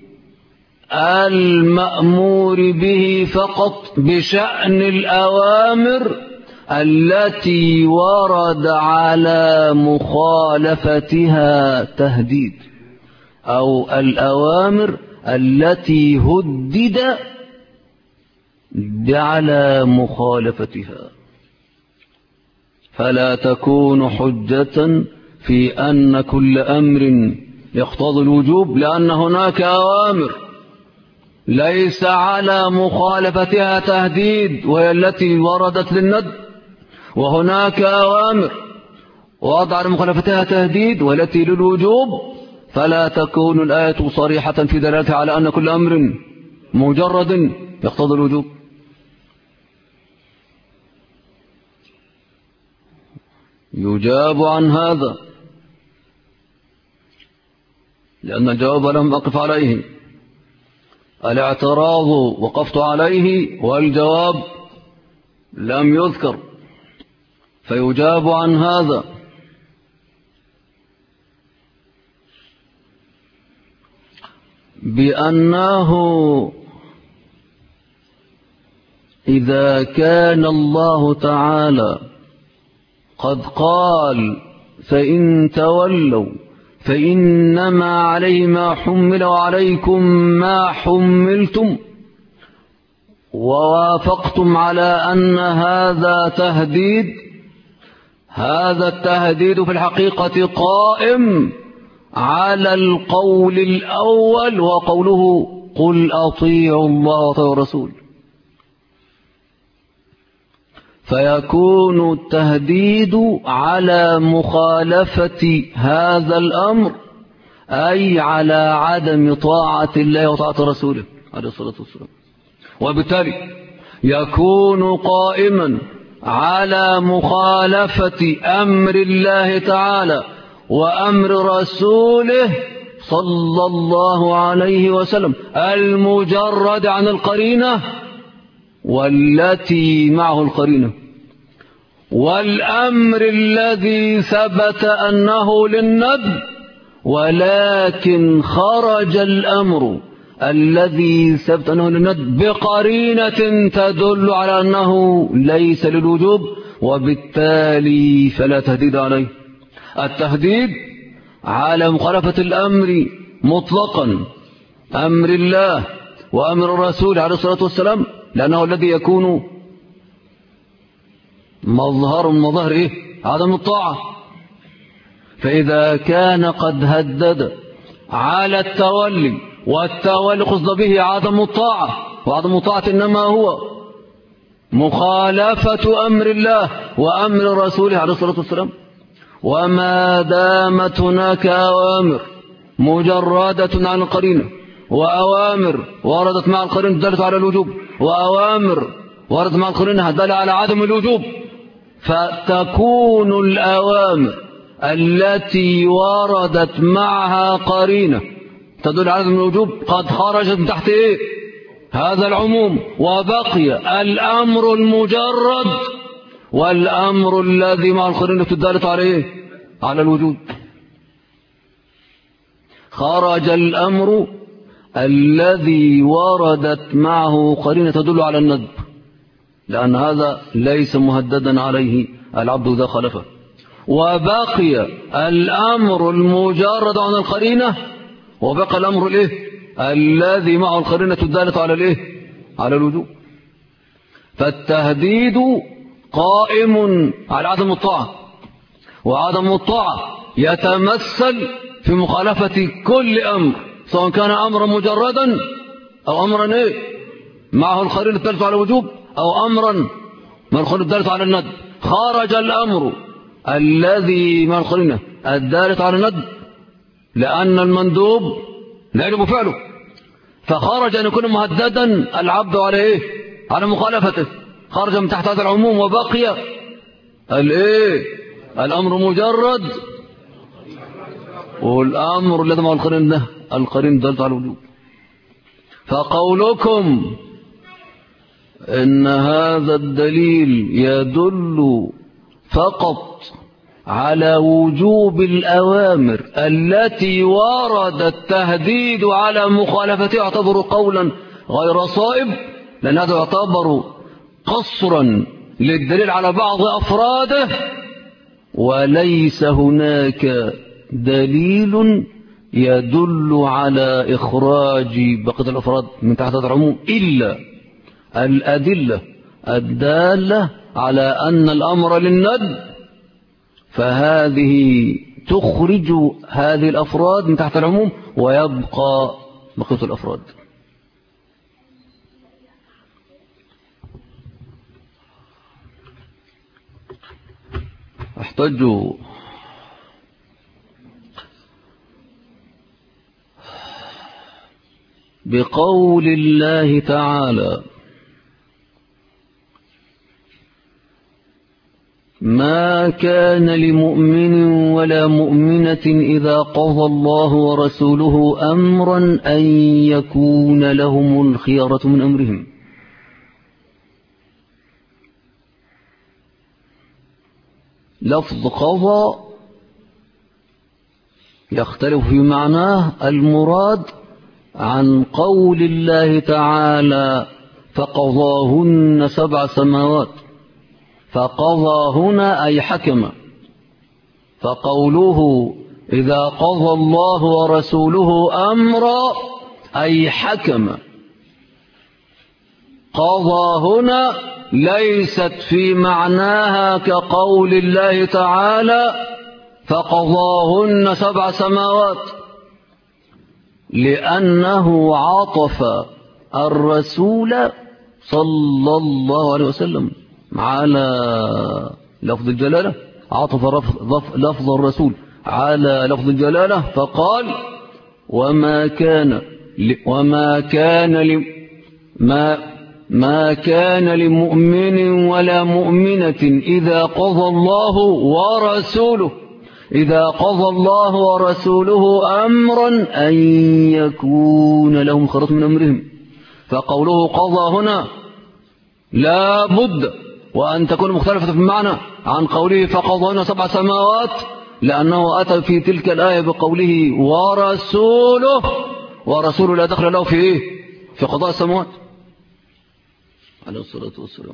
المأمور به فقط بشأن الأوامر التي ورد على مخالفتها تهديد، أو الأوامر التي هدد على مخالفتها، فلا تكون حجة في أن كل أمر يقتضي الوجوب، لأن هناك أوامر ليس على مخالفتها تهديد وهي التي وردت للندب، وهناك أوامر وضع على مخالفتها تهديد والتي للوجوب، فلا تكون الآية صريحة في دلالتها على أن كل أمر مجرد يقتضي الوجوب. يجاب عن هذا لأن الجواب لم أقف عليه. الاعتراض وقفت عليه والجواب لم يذكر، فيجاب عن هذا. بأنه إذا كان الله تعالى قد قال فإن تولوا فإنما عليه ما حمل وعليكم ما حملتم، ووافقتم على أن هذا تهديد، هذا التهديد في الحقيقة قائم على القول الأول، وقوله قل أطيعوا الله وأطيعوا الرسول، فيكون التهديد على مخالفة هذا الأمر، أي على عدم طاعة الله وطاعة رسوله عليه الصلاة والسلام، وبالتالي يكون قائما على مخالفة أمر الله تعالى وأمر رسوله صلى الله عليه وسلم المجرد عن القرينة والتي معه القرينة، والأمر الذي ثبت أنه للندب، ولكن خرج الأمر الذي ثبت أنه للندب بقرينة تدل على أنه ليس للوجوب، وبالتالي فلا تهديد عليه. التهديد على مخالفة الأمر مطلقا، أمر الله وأمر الرسول عليه الصلاة والسلام، لأنه الذي يكون مظهر من مظاهر إيه؟ عدم الطاعة. فإذا كان قد هدد على التولي، والتولي قصد به عدم الطاعة، وعدم الطاعة إنما هو مخالفة أمر الله وأمر رسوله عليه الصلاة والسلام، وما دامت هناك أوامر مجردة عن القرينة، وأوامر وردت مع القرينة دلت على الوجوب، وأوامر وردت مع القرينة دلت على عدم الوجوب، فتكون الأوامر التي وردت معها قرينة تدل على عدم الوجوب قد خرجت من تحت إيه؟ هذا العموم، وبقي الأمر المجرد والأمر الذي مع القرينة دلت عليه على الوجوب. خرج الأمر الذي وردت معه قرينة تدل على الندب، لأن هذا ليس مهددا عليه العبد إذا خالفه، وبقي الأمر المجرد عن القرينة، وبقى الأمر الإيه؟ الذي معه القرينة دالت على الإيه؟ على الوجوب. فالتهديد قائم على عدم الطاعة، وعدم الطاعة يتمثل في مخالفة كل أمر، سواء كان أمرا مجردا أو أمرا إيه؟ معه القرينة دالت على الوجوب، أو أمرا مع القرينة دالت على الندب. خرج الأمر الذي مع القرينة الدالت على الندب، لأن المندوب لا يجب فعله، فخرج أن يكون مهددا العبد على إيه؟ على مخالفته، خرج من تحت هذا العموم، وبقي الإيه؟ الأمر مجرد، والأمر الذي مع القرينة القرينة دالت على الوجوب. فقولكم إن هذا الدليل يدل فقط على وجوب الأوامر التي ورد التهديد على مخالفتها يعتبر قولا غير صائب، لأن هذا يعتبر قصرا للدليل على بعض أفراده، وليس هناك دليل يدل على إخراج بقية الأفراد من تحت هذا العموم إلا الأدلة الدالة على أن الأمر للندب، فهذه تخرج هذه الأفراد من تحت العموم، ويبقى بقية الأفراد. احتج بقول الله تعالى ما كان لمؤمن ولا مؤمنة إذا قضى الله ورسوله أمرا أن يكون لهم الخيرة من أمرهم. لفظ قضى يختلف في معناه. المراد عن قول الله تعالى فقضاهن 7 سماوات، فقضى هنا أي حكم. فقوله إذا قضى الله ورسوله أمرا أي حكم. قضى هنا ليست في معناها كقول الله تعالى فقضاهن 7 سماوات، لأنه عطف الرسول صلى الله عليه وسلم على لفظ الجلالة، عطف لفظ الرسول على لفظ الجلالة فقال ما كان لمؤمن ولا مؤمنة إذا قضى الله ورسوله أمرا أن يكون لهم خيرة من أمرهم. فقوله قضى هنا لا بد وأن تكون مختلفة في المعنى عن قوله فقضاهن 7 سماوات، لأنه أتى في تلك الآية بقوله ورسوله لا دخل له في إيه؟ في قضاء السماوات عليه الصلاة والسلام.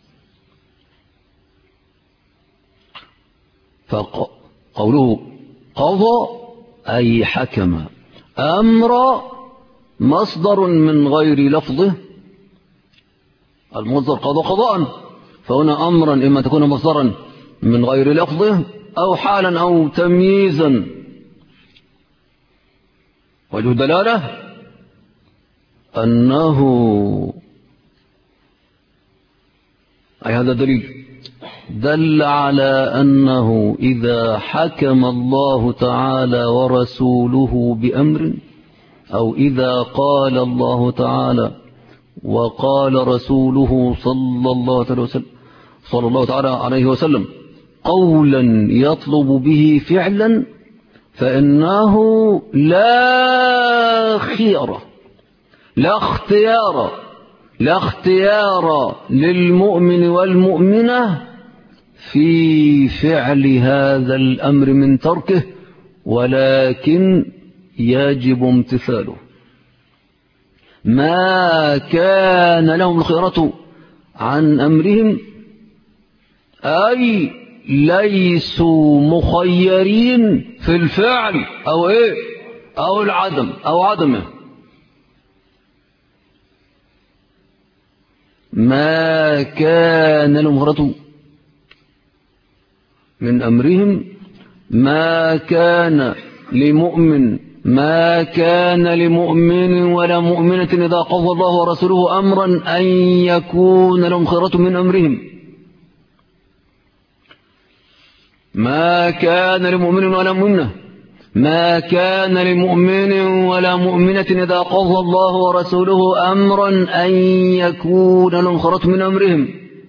فقوله قضى أي حكم. أمر مصدر من غير لفظه، المصدر قضاء، فهنا أمرا إما تكون مصدرا من غير لفظه أو حالا أو تمييزا. وجه دلالة أنه أي هذا دليل دل على أنه إذا حكم الله تعالى ورسوله بأمر، أو إذا قال الله تعالى وقال رسوله صلى الله تعالى عليه وسلم قولا يطلب به فعلا، فإنه لا اختيار للمؤمن والمؤمنة في فعل هذا الأمر من تركه، ولكن يجب امتثاله. ما كان لهم الخيرة عن أمرهم أي ليسوا مخيرين في الفعل أو العدم أو عدمه. ما كان لهم الخيرة من أمرهم، ما كان لمؤمن ولا مؤمنة إذا قضى الله ورسوله أمرا أن يكون لهم خيرة من أمرهم. ما كان لمؤمن ولا مؤمنة إذا قضى الله ورسوله أمرا أن يكون لهم خيرة من أمرهم.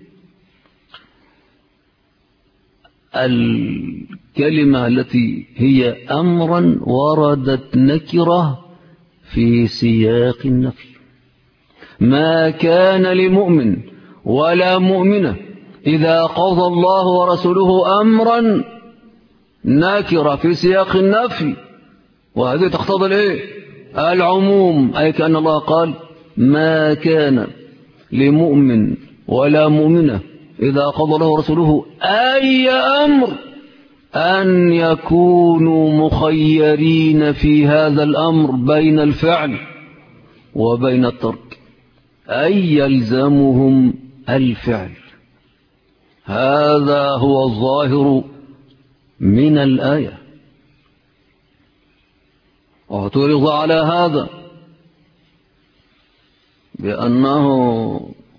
الكلمة التي هي أمرا وردت نكرة في سياق النفي. ما كان لمؤمن ولا مؤمنة إذا قضى الله ورسوله أمرا نكرة في سياق النفي، وهذه تقتضي العموم، أي كأن الله قال ما كان لمؤمن ولا مؤمنة إذا قضى الله ورسوله أي أمر أن يكونوا مخيرين في هذا الأمر بين الفعل وبين الترك، أي يلزمهم الفعل. هذا هو الظاهر من الآية. واعترض على هذا بأنه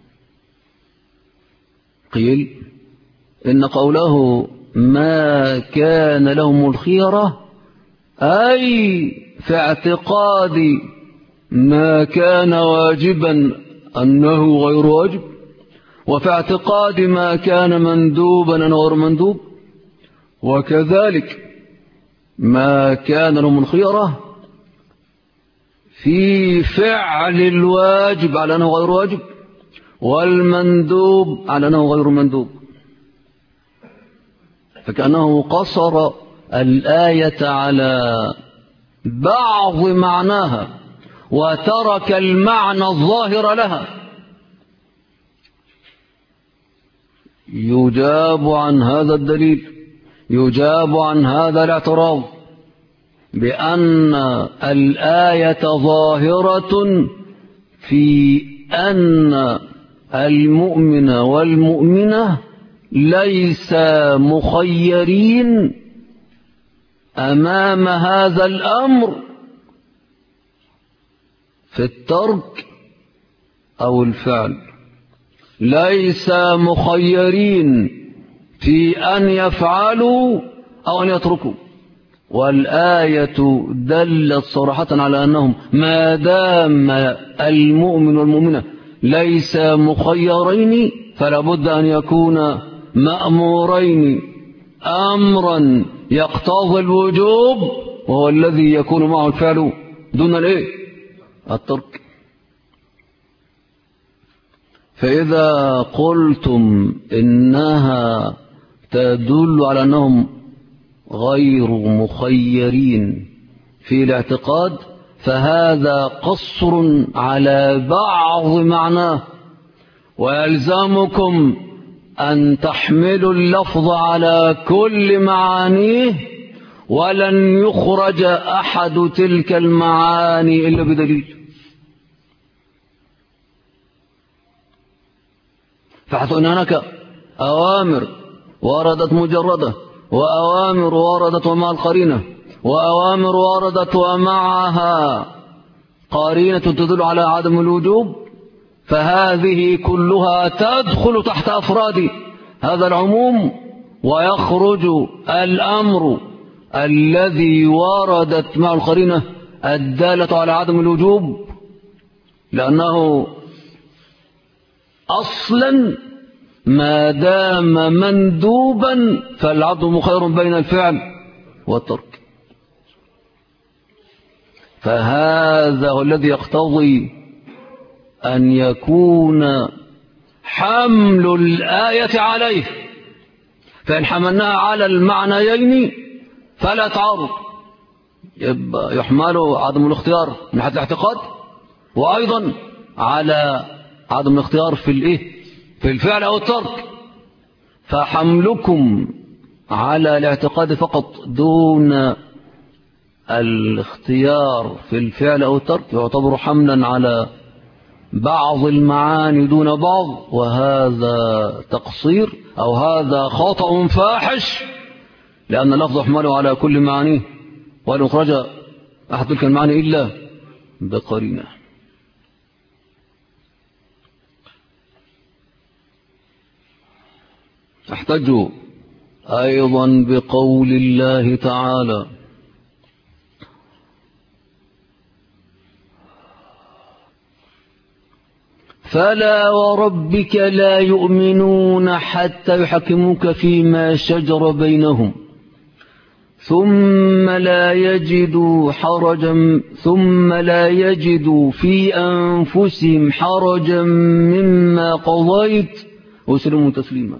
قيل إن قوله ما كان لهم الخيرة أي في اعتقاد ما كان واجبا أنه غير واجب، وفي اعتقاد ما كان مندوبا أو غير مندوب، وكذلك ما كان له من خيرة في فعل الواجب على أنه غير واجب، والمندوب على أنه غير مندوب. فكأنه قصر الآية على بعض معناها وترك المعنى الظاهر لها. يجاب عن هذا الدليل، يجاب عن هذا الاعتراض بأن الآية ظاهرة في أن المؤمن والمؤمنة ليس مخيرين أمام هذا الأمر في الترك أو الفعل، ليس مخيرين في أن يفعلوا أو أن يتركوا. والآية دلت صراحة على أنهم ما دام المؤمن والمؤمنة ليس مخيرين فلا بد أن يكون مأمورين أمرا يقتضي الوجوب، وهو الذي يكون معه الفعل دون الترك. فإذا قلتم إنها تدل على أنهم غير مخيرين في الاعتقاد، فهذا قصر على بعض معناه، ويلزمكم أن تحملوا اللفظ على كل معانيه، ولن يخرج أحد تلك المعاني إلا بدليل. فحيث أن هناك أوامر وردت مجردة، وأوامر وردت ومع القرينة، وأوامر وردت ومعها قرينة تدل على عدم الوجوب، فهذه كلها تدخل تحت أفراد هذا العموم، ويخرج الأمر الذي وردت مع القرينة الدالة على عدم الوجوب، لأنه أصلا ما دام مندوبا فالعبد مخير بين الفعل والترك. فهذا هو الذي يقتضي أن يكون حمل الآية عليه، فإن حملناها على المعنيين فلا تعارض، يبقى يحمل عدم الاختيار من حيث الاعتقاد، وأيضا على عدم الاختيار في الفعل أو الترك. فحملكم على الاعتقاد فقط دون الاختيار في الفعل أو الترك يعتبر حملا على بعض المعاني دون بعض، وهذا تقصير أو هذا خطأ فاحش، لأن اللفظ يحمله على كل معانيه، ولا يخرج أحد تلك المعاني إلا بقرينة. احتج أيضا بقول الله تعالى: فلا وربك لا يؤمنون حتى يحكموك فيما شجر بينهم ثم لا يجدوا في أنفسهم حرجا مما قضيت ويسلموا تسليما.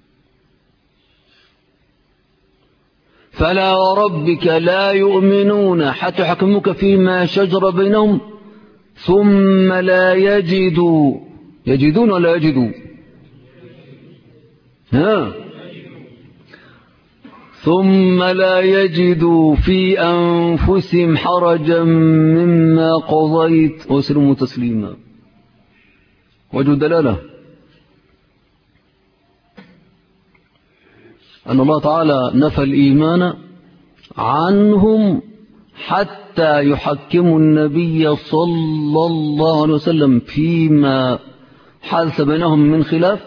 فلا وربك لا يؤمنون حتى يحكموك فيما شجر بينهم ثم لا يجدون ولا يجدوا ثم لا يجدوا في أنفسهم حرجا مما قضيت ويسلموا تسليما. وجه دلالة أن الله تعالى نفى الإيمان عنهم حتى يحكموا النبي صلى الله عليه وسلم فيما حدث بينهم من خلاف،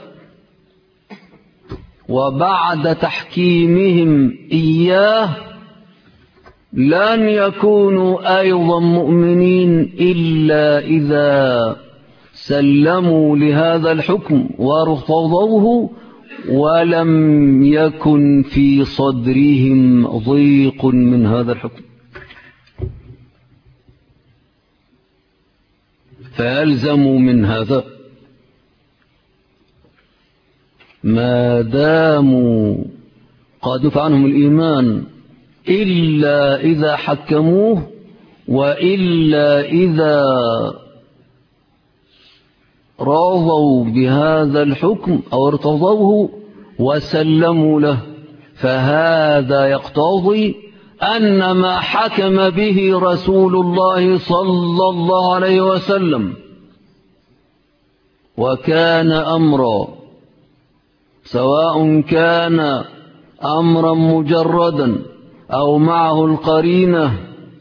وبعد تحكيمهم إياه لن يكونوا أيضا مؤمنين إلا إذا سلموا لهذا الحكم وارتضوه ولم يكن في صدرهم ضيق من هذا الحكم. فيلزموا من هذا ما داموا قد دفع عنهم الإيمان إلا إذا حكموه وإلا إذا رضوا بهذا الحكم أو ارتضوه وسلموا له، فهذا يقتضي أن ما حكم به رسول الله صلى الله عليه وسلم وكان أمرا، سواء كان أمرا مجردا أو معه القرينة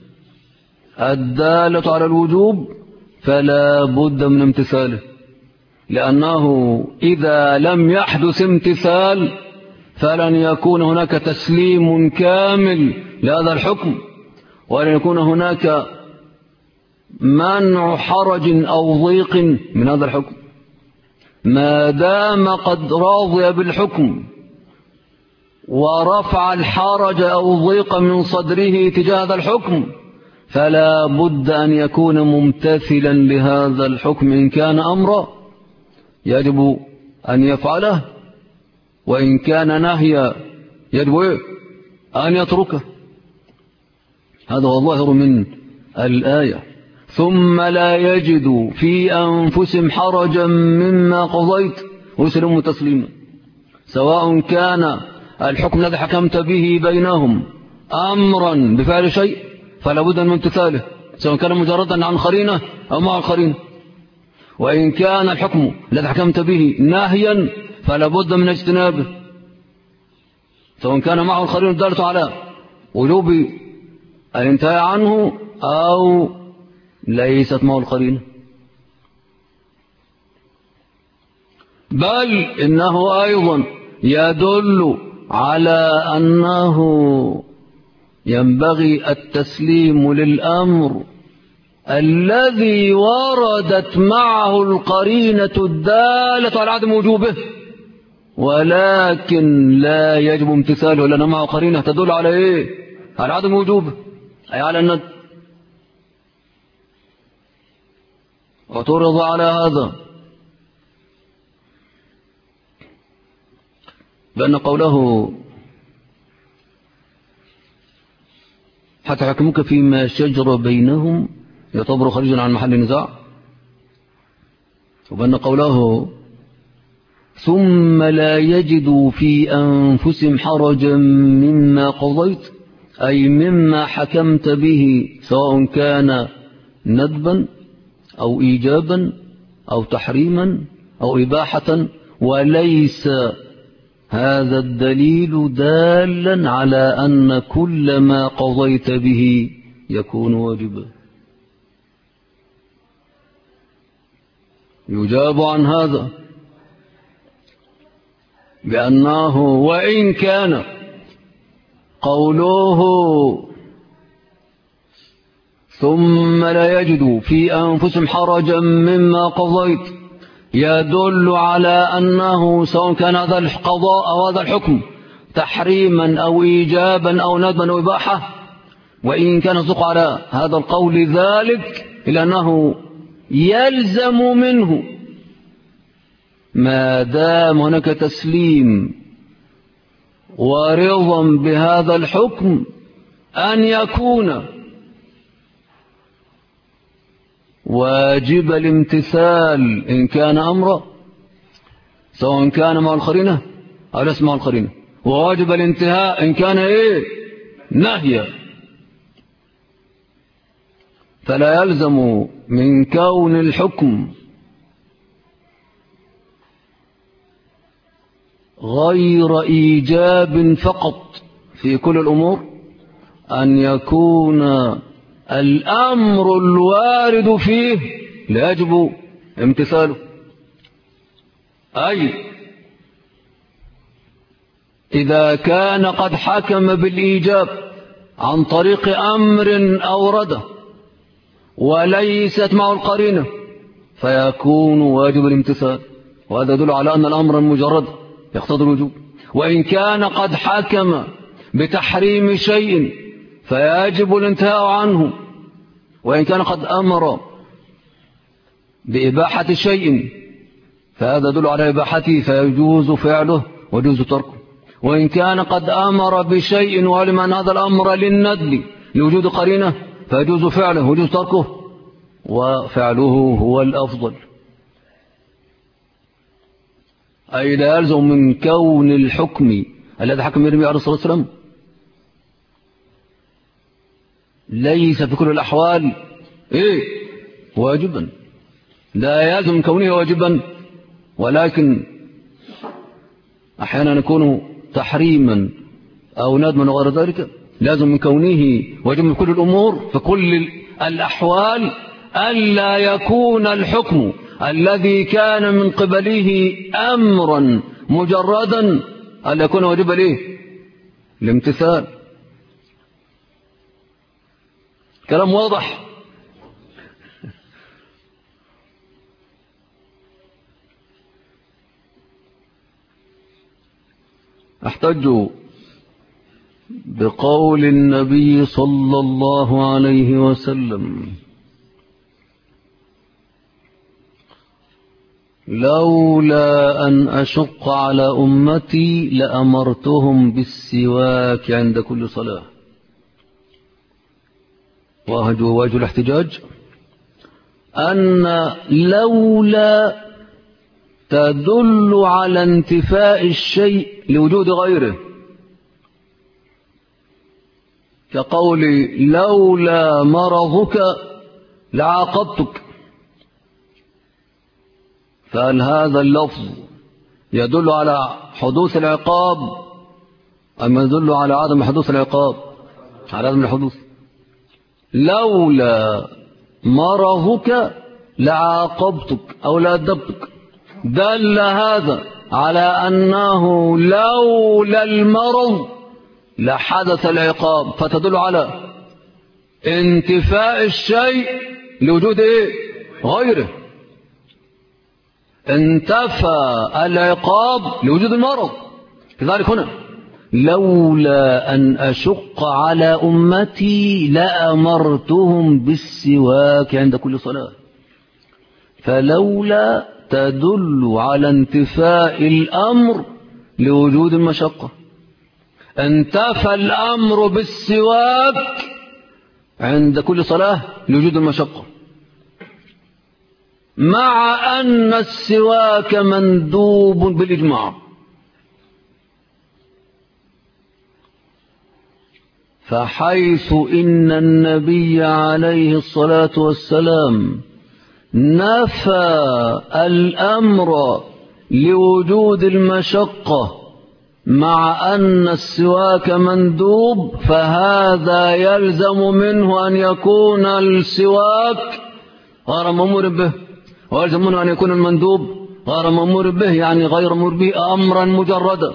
الدالة على الوجوب، فلا بد من امتثاله، لأنه إذا لم يحدث امتثال فلن يكون هناك تسليم كامل لهذا الحكم، ولن يكون هناك منع حرج أو ضيق من هذا الحكم. ما دام قد راضي بالحكم ورفع الحرج أو الضيق من صدره تجاه هذا الحكم، فلا بد أن يكون ممتثلا لهذا الحكم. إن كان أمرا يجب أن يفعله، وإن كان نهيا يجب أن يتركه. هذا هو الظاهر من الآية. ثم لا يجد في أنفسهم حرجا مما قضيت ويسلموا تسليما، سواء كان الحكم الذي حكمت به بينهم أمرا بفعل شيء فلا بد من امتثاله، سواء كان مجردا عن قرينة أو مع القرينة، وإن كان الحكم الذي حكمت به نهيا فلا بد من اجتنابه، سواء كان معه القرينة الدالة على وجوب الانتهاء عنه أو ليست معه القرينة. بل إنه أيضا يدل على أنه ينبغي التسليم للأمر الذي وردت معه القرينة الدالة على عدم وجوبه، ولكن لا يجب امتثاله لأن معه قرينة تدل على إيه؟ على عدم وجوبه، أي على الند. وترضى على هذا بأن قوله حتى حكموك فيما شجر بينهم يعتبر خارجا عن محل النزاع، وبأن قوله ثم لا يجدوا في أنفسهم حرجا مما قضيت أي مما حكمت به، سواء كان ندبا أو إيجابا أو تحريما أو إباحة، وليس هذا الدليل دالا على أن كل ما قضيت به يكون واجبا. يجاب عن هذا بأنه وإن كان قوله ثم لا يجدوا في أنفسهم حرجا مما قضيت يدل على أنه سواء كان هذا القضاء أو هذا الحكم تحريما أو إيجابا أو ندبا أو إباحة، وإن كان يصدق على هذا القول ذلك إلا أنه يلزم منه ما دام هناك تسليم ورضا بهذا الحكم أن يكون واجب الامتثال إن كان أمرا، سواء كان مع القرينة أو ليس مع القرينة، وواجب الانتهاء إن كان نهيا. فلا يلزم من كون الحكم غير إيجاب فقط في كل الأمور أن يكون الأمر الوارد فيه لا يجب امتثاله، أي إذا كان قد حكم بالإيجاب عن طريق أمر أورده وليست معه القرينة فيكون واجب الامتثال، وهذا يدل على أن الأمر المجرد يقتضي الوجوب. وإن كان قد حكم بتحريم شيء فيجب الانتهاء عنه، وإن كان قد أمر بإباحة شيء فهذا يدل على إباحته فيجوز فعله ويجوز تركه. وإن كان قد أمر بشيء وعلم أن هذا الأمر للندب لوجود قرينة فيجوز فعله ويجوز تركه، وفعله هو الأفضل. أي لا يلزم من كون الحكم الذي حكم النبي عليه الصلاة والسلام ليس في كل الأحوال واجبا، لا يلزم من كونه واجبا، ولكن أحيانا يكون تحريما أو ندما وغير ذلك. لازم من كونه واجب من كل الأمور في كل الأحوال ألا يكون الحكم الذي كان من قبله أمرا مجردا ألا يكون واجبا الامتثال. كلام واضح. احتج بقول النبي صلى الله عليه وسلم: لولا أن أشق على أمتي لأمرتهم بالسواك عند كل صلاة. وجه الاحتجاج أن لولا تدل على انتفاء الشيء لوجود غيره، كقول لولا مرضك لعاقبتك. فهل هذا اللفظ يدل على حدوث العقاب أم يدل على عدم حدوث العقاب؟ على عدم الحدوث. لولا مرضك لعاقبتك أو لأدبتك، دل هذا على أنه لولا المرض لحدث العقاب، فتدل على انتفاء الشيء لوجود غيره. انتفى العقاب لوجود المرض. كذلك هنا لولا أن أشق على أمتي لأمرتهم بالسواك عند كل صلاة. فلولا تدل على انتفاء الأمر لوجود المشقة. انتفى الأمر بالسواك عند كل صلاة لوجود المشقة، مع أن السواك مندوب بالإجماع. فحيث إن النبي عليه الصلاة والسلام نفى الأمر لوجود المشقة مع أن السواك مندوب، فهذا يلزم منه أن يكون السواك غير مأمور به، ويلزم منه أن يكون المندوب غير مأمور به، يعني غير مأمور به أمرا مجردا.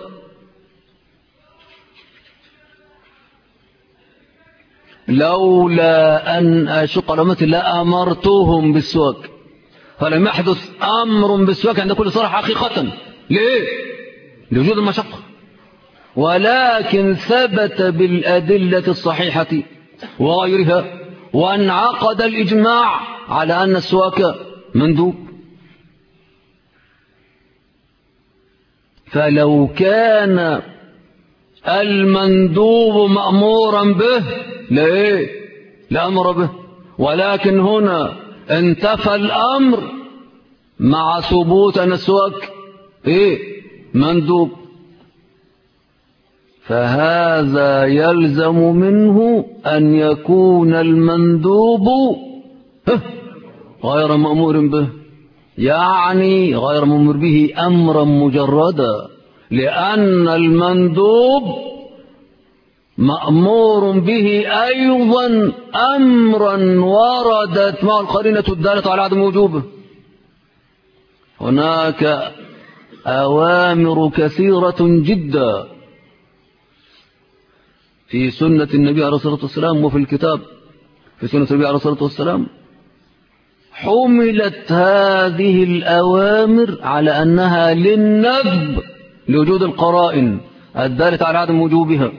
لولا أن أشق على أمتي لأمرتهم بالسواك، فلم يحدث أمر بالسواك عند كل صلاة حقيقة. ليه؟ لوجود المشقة. ولكن ثبت بالأدلة الصحيحة وغيرها، وانعقد الإجماع على أن السواك مندوب. فلو كان المندوب مأمورا به لأمر به، ولكن هنا انتفى الأمر مع ثبوت أن السواك مندوب، فهذا يلزم منه أن يكون المندوب غير مأمور به، يعني غير مأمور به أمرا مجردا، لأن المندوب مأمور به أيضا أمرا وردت مع القرينة الدالة على عدم وجوبه. هناك أوامر كثيرة جدا في سنة النبي عليه الصلاة والسلام وفي الكتاب في سنة النبي عليه الصلاة والسلام حملت هذه الأوامر على أنها للندب لوجود القرائن الدالة على عدم وجوبها،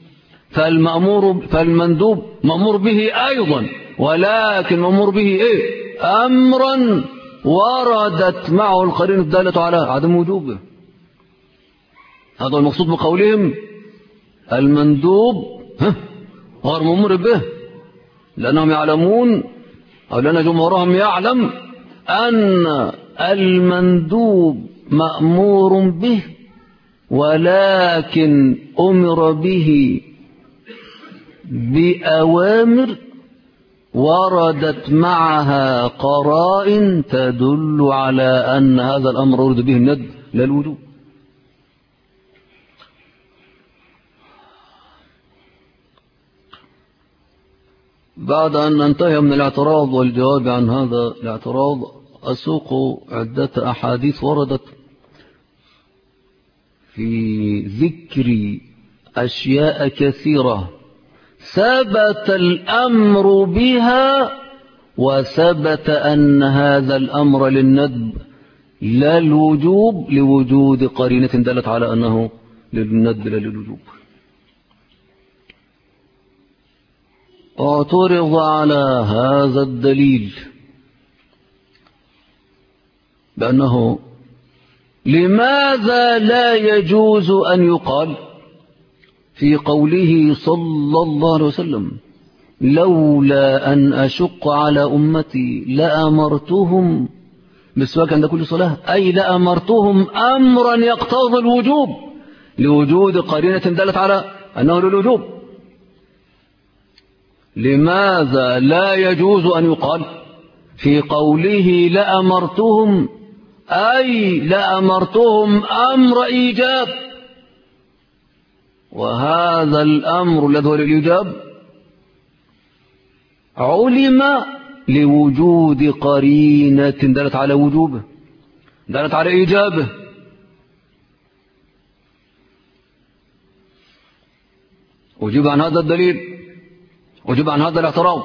فالمندوب مأمور به أيضا، ولكن مأمور به إيه؟ أمرا وردت معه القرائن الدالة على عدم وجوبه. هذا المقصود بقولهم المندوب غير مأمور به، لأنهم يعلمون أو لأن جمهورهم يعلم أن المندوب مأمور به، ولكن أمر به بأوامر وردت معها قرائن تدل على أن هذا الأمر ورد به الندب لا الوجوب. بعد أن ننتهي من الاعتراض والجواب عن هذا الاعتراض أسوق عدة أحاديث وردت في ذكر أشياء كثيرة ثبت الأمر بها، وثبت أن هذا الأمر للندب لا الوجوب لوجود قرينة دلت على أنه للندب لا للوجوب. اعترض على هذا الدليل بأنه لماذا لا يجوز أن يقال في قوله صلى الله عليه وسلم لولا أن أشق على أمتي لأمرتهم بالسواك عند كل صلاة، أي لأمرتهم أمرا يقتضي الوجوب لوجود قرينة دلت على أنه للوجوب. لماذا لا يجوز أن يقال في قوله لأمرتهم أي لأمرتهم أمر إيجاب، وهذا الأمر الذي هو للإيجاب علم لوجود قرينة دلت على وجوبه دلت على إيجابه. أجيب عن هذا الدليل، أجيب عن هذا الاعتراض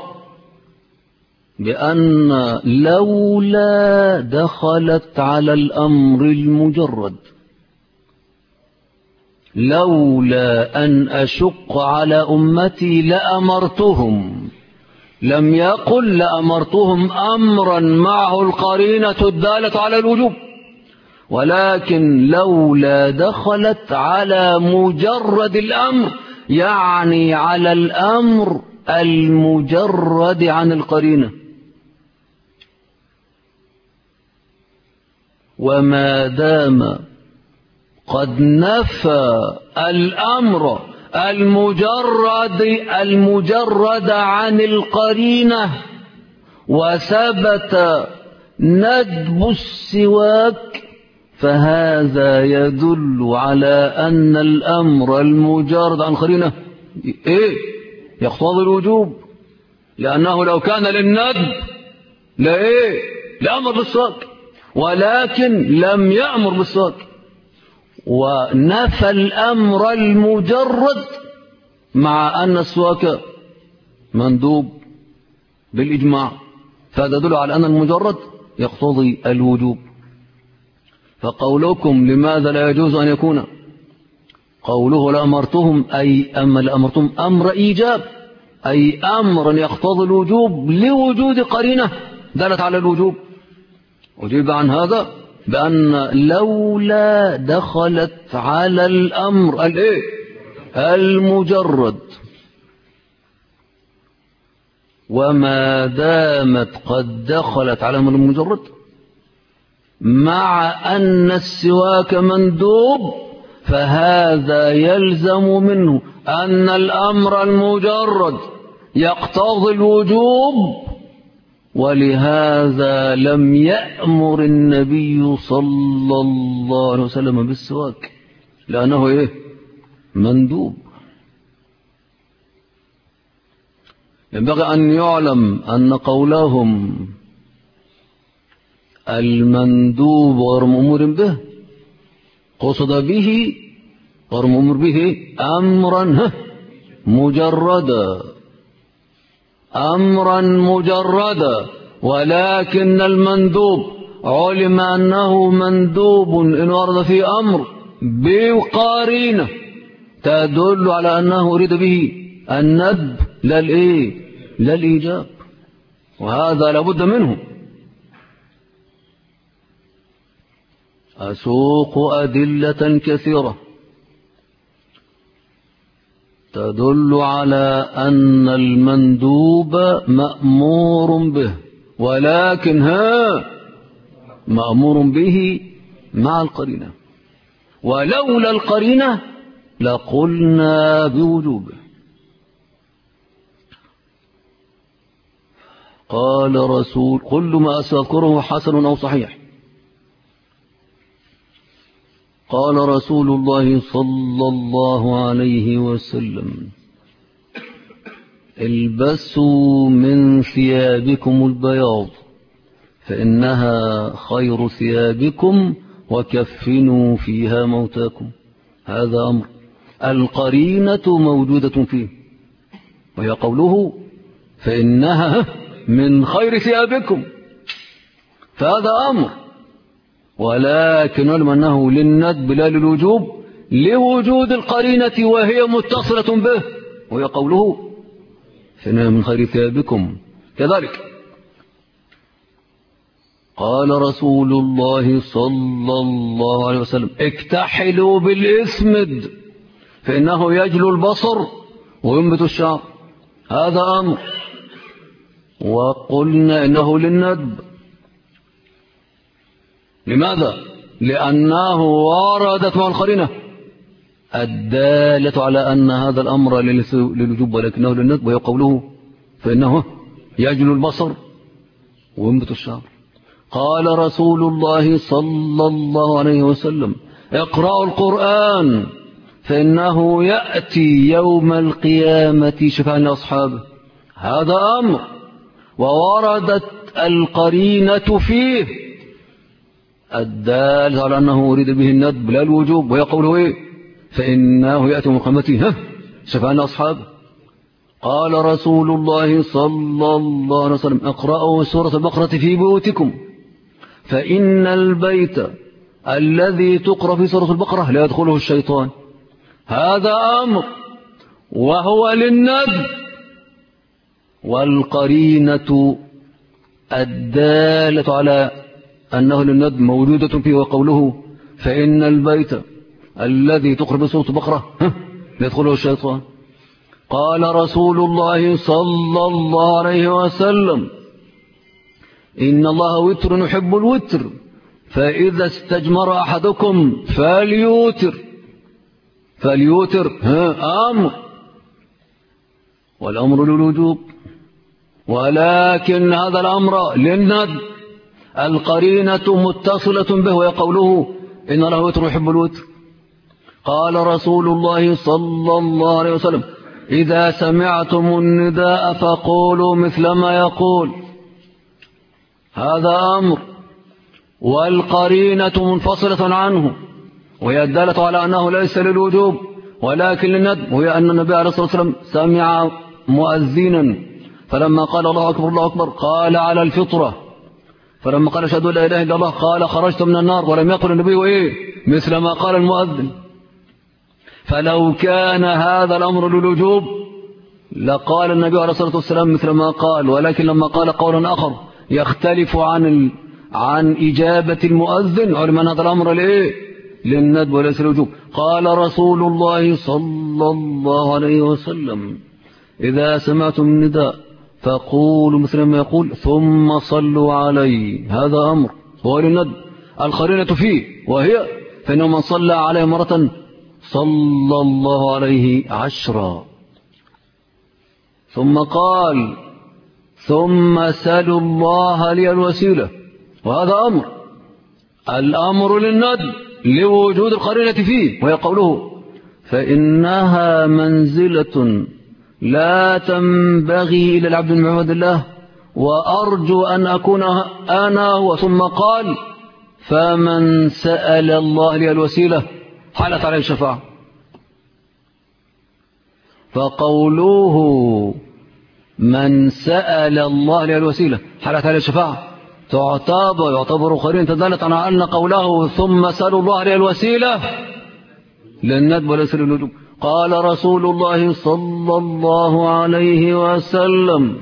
بأن لولا دخلت على الأمر المجرد، لولا أن أشق على أمتي لأمرتهم، لم يقل لأمرتهم أمرا معه القرينة الدالة على الوجوب، ولكن لولا دخلت على مجرد الأمر، يعني على الأمر المجرد عن القرينة. وما دام قد نفى الأمر المجرد عن القرينة وثبت ندب السواك، فهذا يدل على أن الأمر المجرد عن القرينة يقتضي الوجوب، لأنه لو كان للندب لأمر بالسواك، ولكن لم يأمر بالسواك، ونفى الأمر المجرد مع أن السواك مندوب بالإجماع، فهذا يدل على أن المجرد يقتضي الوجوب. فقولكم لماذا لا يجوز أن يكون قوله لأمرتهم أي أما لأمرتهم أمر إيجاب، أي أمرا يقتضي الوجوب لوجود قرينة دلت على الوجوب. أجيب عن هذا بأن لولا دخلت على الأمر المجرد، وما دامت قد دخلت على الأمر المجرد مع أن السواك مندوب، فهذا يلزم منه أن الأمر المجرد يقتضي الوجوب، ولهذا لم يأمر النبي صلى الله عليه وسلم بالسواك، لأنه مندوب. ينبغي أن يعلم أن قولهم المندوب غير مأمور به قصد به غير مأمور به أمرا مجردا، أمرا مجردا، ولكن المندوب علم أنه مندوب إن ورد في أمر بقرينة تدل على أنه أريد به الندب لا الإيجاب، وهذا لابد منه. أسوق أدلة كثيرة تدل على أن المندوب مأمور به، ولكن مأمور به مع القرينة، ولولا القرينة لقلنا بوجوبه. قال رسول كل ما أذكره حسن أو صحيح. قال رسول الله صلى الله عليه وسلم البسوا من ثيابكم البياض فإنها خير ثيابكم وكفنوا فيها موتاكم. هذا أمر القرينة موجودة فيه، وهي قوله فإنها من خير ثيابكم، فهذا أمر، ولكن علم أنه للندب لا للوجوب لوجود القرينة وهي متصلة به، وهي قوله فإنها من خير ثيابكم. كذلك قال رسول الله صلى الله عليه وسلم اكتحلوا بالإسمد فإنه يجلو البصر وينبت الشعر. هذا أمر، وقلنا إنه للندب. لماذا؟ لأنه وردت مع القرينة الدالة على أن هذا الأمر للوجوب ولكنه للندب، وهي قوله فإنه يجلو البصر وينبت الشعر. قال رسول الله صلى الله عليه وسلم اقرأوا القرآن فإنه يأتي يوم القيامة شفاعا لأصحابه. هذا أمر، ووردت القرينة فيه الدالة على أنه أريد به الندب لا الوجوب، وهي قوله فإنه يأتي يوم القيامة شفاعا لأصحابه. قال رسول الله صلى الله عليه وسلم اقرأوا سورة البقرة في بيوتكم فإن البيت الذي تقرأ في سورة البقرة لا يدخله الشيطان. هذا أمر، وهو للندب، والقرينة الدالة على أنه للندب موجودة فيه، وقوله فإن البيت الذي تقرأ في سورة البقرة لا يدخله الشيطان. قال رسول الله صلى الله عليه وسلم إن الله وتر يحب الوتر فإذا استجمر أحدكم فليوتر أمر، والأمر للوجوب، ولكن هذا الأمر للندب القرينة متصلة به، ويقوله إن الله وتر يحب الوتر. قال رسول الله صلى الله عليه وسلم إذا سمعتم النداء فقولوا مثل ما يقول. هذا أمر، والقرينة منفصلة عنه، وهي الدالة على أنه ليس للوجوب ولكن للندب، وهي أن النبي عليه الصلاة والسلام سمع مؤذنا فلما قال الله أكبر الله أكبر قال على الفطرة، فلما قال أشهد أن لا إله إلا الله قال خرجت من النار، ولم يقل النبي مثل ما قال المؤذن. فلو كان هذا الأمر للوجوب لقال النبي عليه الصلاة والسلام مثل ما قال، ولكن لما قال قولا آخر يختلف عن إجابة المؤذن علم أن هذا الأمر للندب وليس للوجوب. قال رسول الله صلى الله عليه وسلم إذا سمعتم النداء فقولوا مثل ما يقول ثم صلوا عليه. هذا أمر هو للندب القرينة فيه، وهي فإنه من صلى عليه مرة صلى الله عليه 10. ثم قال ثم سلوا الله لي الوسيلة، وهذا أمر، الأمر للندب لوجود القرينة فيه، وهي قوله فإنها منزلة لا تنبغي إلى العبد من عباد الله وأرجو أن أكون أنا. ثم قال فمن سأل الله لي الوسيلة حالت عليه الشفاعة. فقوله من سأل الله له الوسيلة حالة على الشفاعة يعتبر قرينة دالت على أن قوله ثم سألوا الله له الوسيلة للندب وليس للوجوب. قال رسول الله صلى الله عليه وسلم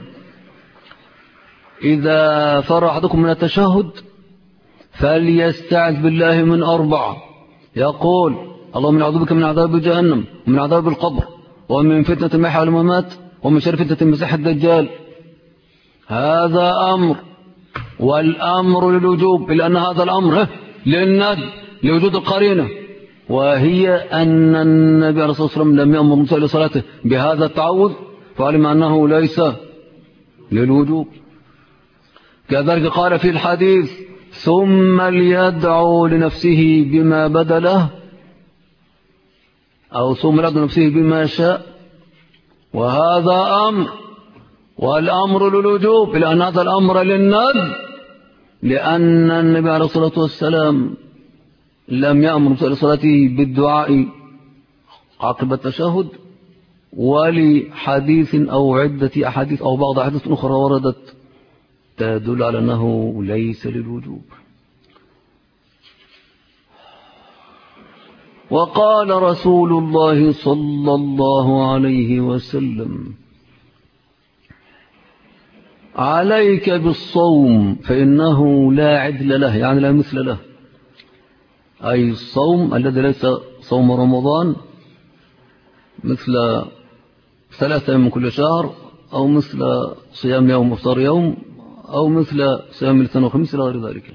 إذا فرغ أحدكم من التشهد فليستعذ بالله من 4 يقول اللهم نعوذ بك من عذاب جهنم ومن عذاب القبر ومن فتنة المحيا والممات ومن شر فتنة المسيح الدجال. هذا أمر، والأمر للوجوب لأن هذا الأمر للندب لوجود القرينة، وهي أن النبي عليه الصلاة والسلام لم يأمر مصلي صلاته بهذا التعوذ فعلم أنه ليس للوجوب. كذلك قال في الحديث ثم ليدعو لنفسه بما بدا له أو ثم ليدعو لنفسه بما شاء، وهذا أمر، والأمر للوجوب لأن هذا الأمر للندب لأن النبي عليه الصلاة والسلام لم يأمر بصلاته بالدعاء عقب التشهد، ولحديث أو عدة أحاديث أو بعض أحاديث أخرى وردت تدل على أنه ليس للوجوب. وقال رسول الله صلى الله عليه وسلم عليك بالصوم فإنه لا عدل له، يعني لا مثل له، أي الصوم الذي ليس صوم رمضان مثل 3 أيام من كل شهر أو مثل صيام يوم وافطار يوم أو مثل صيام الاثنين والخميس إلى غير ذلك.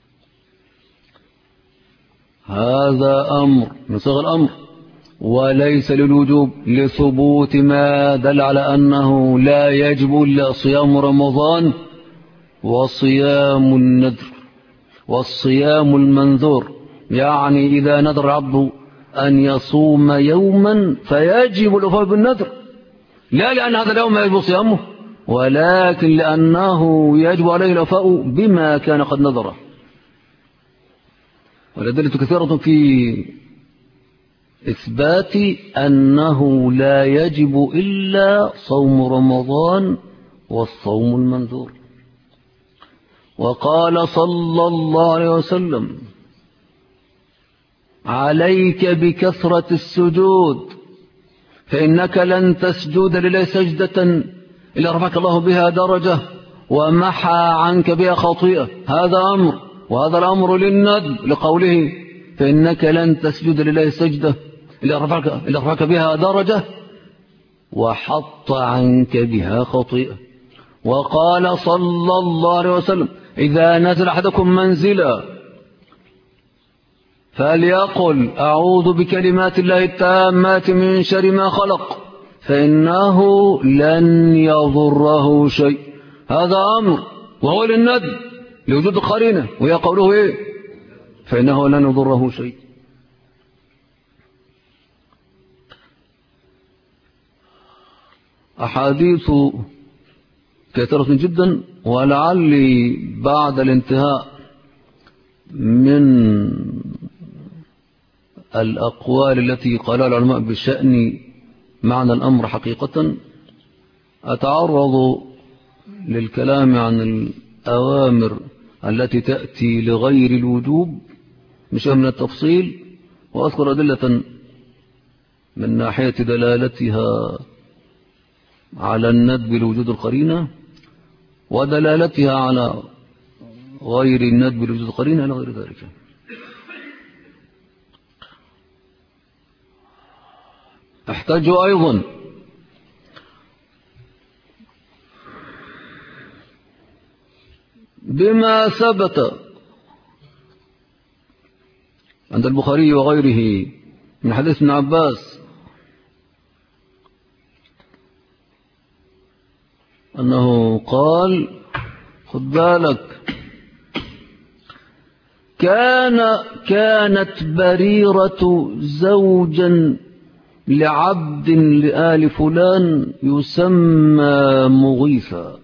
هذا أمر من صيغ الأمر وليس للوجوب لثبوت ما دل على أنه لا يجب إلا صيام رمضان وصيام النذر والصيام المنذور، يعني إذا نذر العبد أن يصوم يوما فيجب الوفاء بالنذر، لا لأن هذا اليوم يجب صيامه ولكن لأنه يجب عليه الوفاء بما كان قد نذره. والأدلة كثيرة في إثبات أنه لا يجب إلا صوم رمضان والصوم المنذور. وقال صلى الله عليه وسلم عليك بكثرة السجود فإنك لن تسجد لله سجدة إلا رفعك الله بها درجة ومحى عنك بها خطيئة. هذا أمر، وهذا الأمر للندب لقوله فإنك لن تسجد لله سجدة إلا رفعك بها درجة وحط عنك بها خطيئة. وقال صلى الله عليه وسلم إذا نزل أحدكم منزلا فليقل أعوذ بكلمات الله التامات من شر ما خلق فإنه لن يضره شيء. هذا أمر وهو للندب لوجود القرينة، وهي قوله إيه؟ فإنه لن يضره شيء. أحاديث كثيرة جدا، ولعلي بعد الانتهاء من الأقوال التي قالها العلماء بشأن معنى الأمر حقيقة أتعرض للكلام عن الأوامر التي تأتي لغير الوجوب بشيء من التفصيل، وأذكر أدلة من ناحية دلالتها على الندب لوجود القرينة ودلالتها على غير الندب لوجود القرينة إلى غير ذلك. احتج أيضا بما ثبت عند البخاري وغيره من حديث ابن عباس أنه قال خد بالك كانت بريرة زوجا لعبد لآل فلان يسمى مغيثا،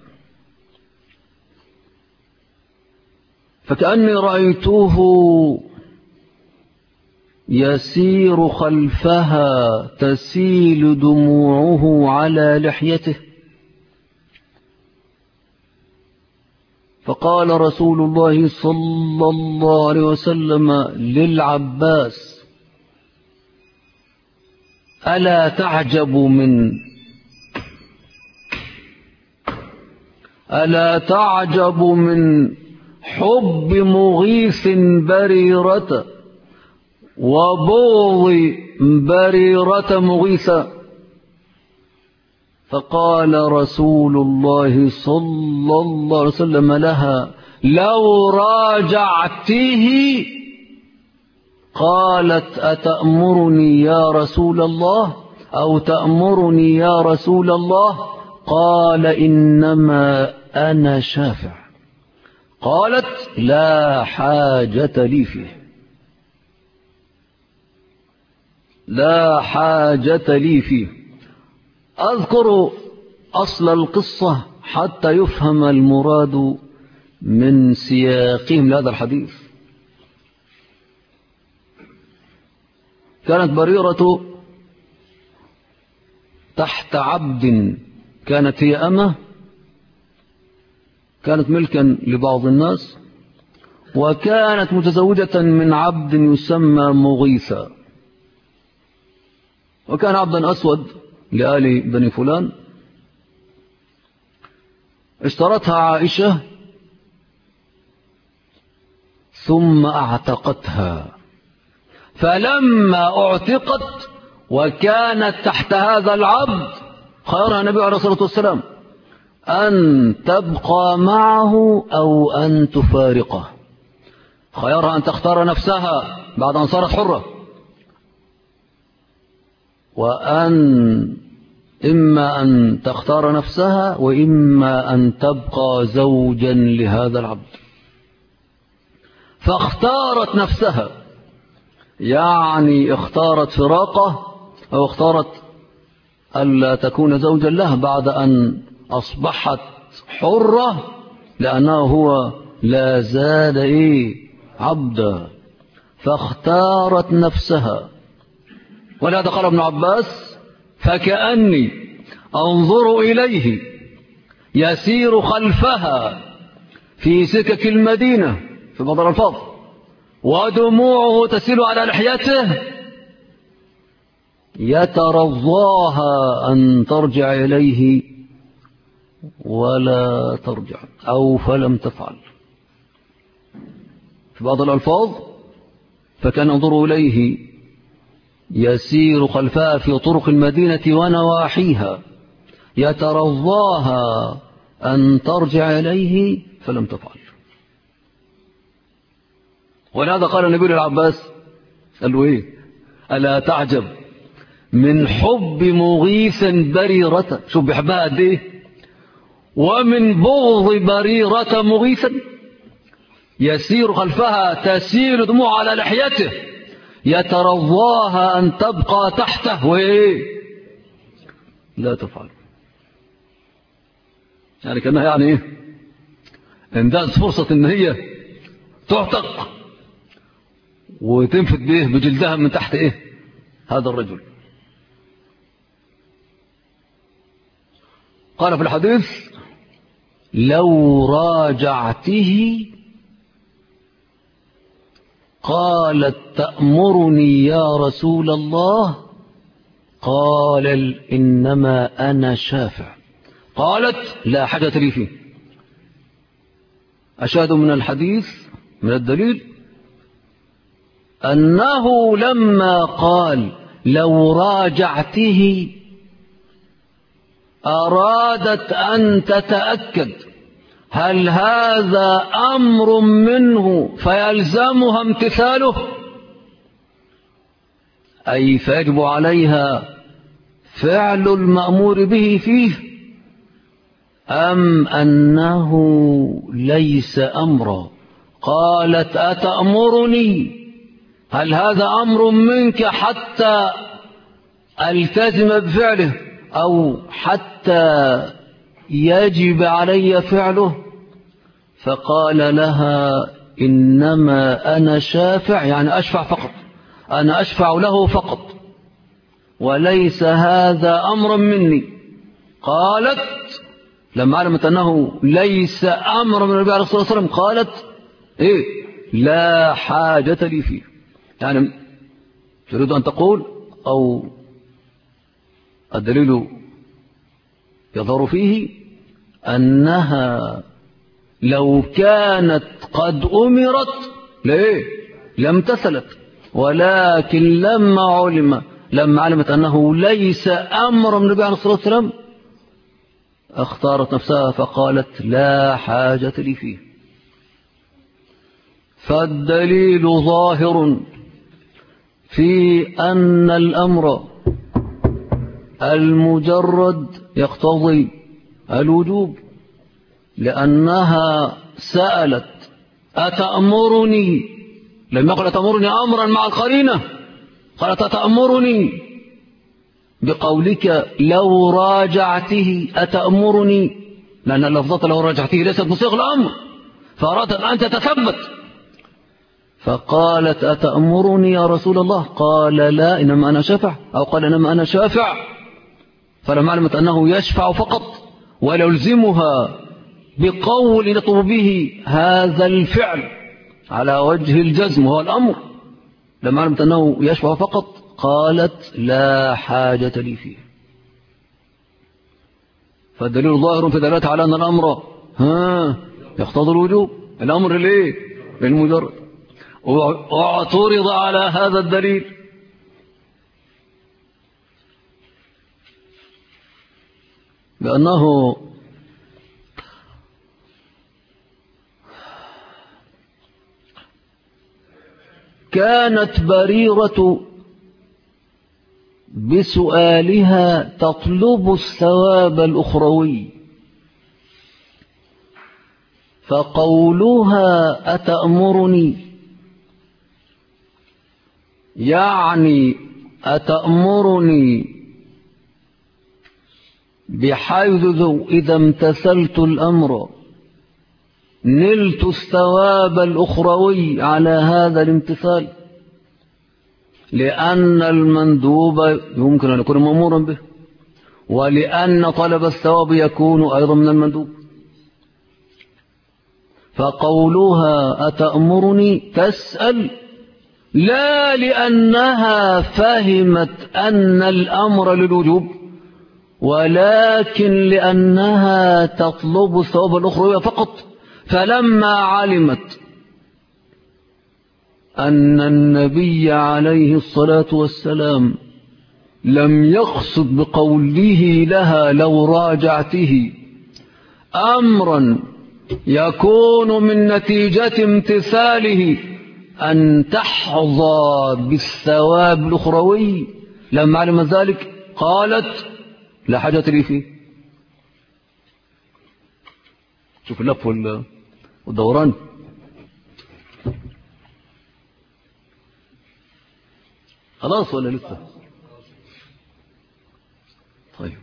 فكأني رأيته يسير خلفها تسيل دموعه على لحيته فقال رسول الله صلى الله عليه وسلم للعباس: ألا تعجب من حب مغيث بريرة وبغض بريرة مغيثا؟ فقال رسول الله صلى الله عليه وسلم لها: لو راجعته. قالت: أتأمرني يا رسول الله أو تأمرني يا رسول الله؟ قال: إنما أنا شافع. قالت: لا حاجة لي فيه، لا حاجة لي فيه. أذكر أصل القصة حتى يفهم المراد من سياقهم لهذا الحديث. كانت بريرة تحت عبد، كانت هي أمة، كانت ملكا لبعض الناس، وكانت متزوجة من عبد يسمى مغيثا، وكان عبدا أسود لآل بني فلان. اشترتها عائشة ثم اعتقتها، فلما اعتقت وكانت تحت هذا العبد خيرها النبي عليه الصلاة والسلام أن تبقى معه أو أن تفارقه. خيرها أن تختار نفسها بعد أن صارت حرة، إما أن تختار نفسها وإما أن تبقى زوجا لهذا العبد. فاختارت نفسها، يعني اختارت فراقه أو اختارت ألا تكون زوجا له بعد أن أصبحت حرة، لأنه هو لا زال عبدا، فاختارت نفسها. ولهذا قال ابن عباس: فكأني أنظر إليه يسير خلفها في سكك المدينة في بعض الألفاظ ودموعه تسيل على لحيته يترضاها أن ترجع إليه ولا ترجع، أو فلم تفعل. في بعض الألفاظ: فكان ينظر إليه يسير خلفها في طرق المدينة ونواحيها يترضاها أن ترجع إليه فلم تفعل. ولهذا قال النبي للعباس: قال له إيه؟ ألا تعجب من حب مغيث بريرة، شوف بيحبها قد إيه، ومن بغض بريرة مغيثا، يسير خلفها تسيل دموع على لحيته يترضاها أن تبقى تحته وإيه لا تفعل. يعني كأنها يعني إيه، انداز فرصة إن هي تعتق وتنفت به بجلدها من تحت إيه هذا الرجل. قال في الحديث: لو راجعته. قالت: تأمرني يا رسول الله؟ قال: إنما أنا شافع. قالت: لا حاجة لي فيه. أشهد من الحديث من الدليل أنه لما قال لو راجعته أرادت أن تتأكد هل هذا أمر منه فيلزمها امتثاله، أي فيجب عليها فعل المأمور به فيه، أم أنه ليس أمرا. قالت: أتأمرني؟ هل هذا أمر منك حتى ألتزم بفعله أو حتى يجب علي فعله؟ فقال لها: إنما أنا شافع، يعني أشفع فقط، أنا أشفع له فقط، وليس هذا أمرا مني. قالت: لما علمت أنه ليس أمر من النبي عليه الصلاة والسلام قالت إيه؟ لا حاجة لي فيه. يعني تريد أن تقول أو الدليل يظهر فيه أنها لو كانت قد أمرت لم تسلت، ولكن لما علمت أنه ليس أمر من النبي عليه الصلاة والسلام اختارت نفسها فقالت لا حاجة لي فيه. فالدليل ظاهر في أن الأمر المجرد يقتضي الوجوب، لأنها سألت أتأمرني، لم يقل أتأمرني أمرا مع القرينة، قالت أتأمرني بقولك لو راجعته أتأمرني، لأن اللفظة لو راجعته ليست بصيغ الأمر، فأرادت أن تتثبت فقالت أتأمرني يا رسول الله؟ قال لا إنما أنا شافع، أو قال إنما أنا شافع. فلما علمت أنه يشفع فقط ولا يلزمها بقول يطلب به هذا الفعل على وجه الجزم وهو الأمر، لما علمت أنه يشفع فقط قالت لا حاجة لي فيه. فالدليل ظاهر في دلالته على أن الأمر يقتضي الوجوب، الأمر للمجرد. واعترض على هذا الدليل بأنه كانت بريرة بسؤالها تطلب الثواب الأخروي، فقولها أتأمرني يعني أتأمرني بحيث إذا امتثلت الأمر نلت الثواب الأخروي على هذا الامتثال، لأن المندوب يمكن أن يكون مأمورا به، ولأن طلب الثواب يكون أيضا من المندوب. فقولها أتأمرني تسأل لا لأنها فهمت أن الأمر للوجوب، ولكن لأنها تطلب الثواب الأخروي فقط. فلما علمت أن النبي عليه الصلاة والسلام لم يقصد بقوله لها لو راجعته أمرا يكون من نتيجة امتثاله أن تحظى بالثواب الأخروي، لما علم ذلك قالت لا حاجة لي فيه. شوف اللف والدوران. خلاص ولا لسه؟ طيب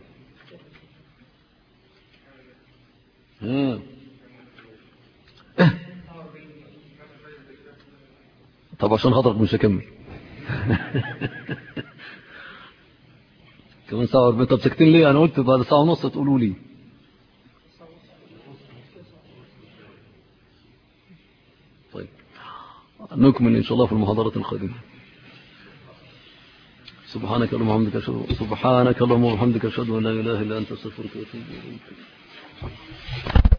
طب عشان خاطرك مش هكمل كمان ساعة 40. طب ساكتين ليه؟ أنا قلت بعد ساعة ونص تقولوا لي. طيب نكمل إن شاء الله في المحاضرة القادمة. سبحانك اللهم وبحمدك أشهد أن لا إله إلا أنت أستغفرك وأتوب إليك.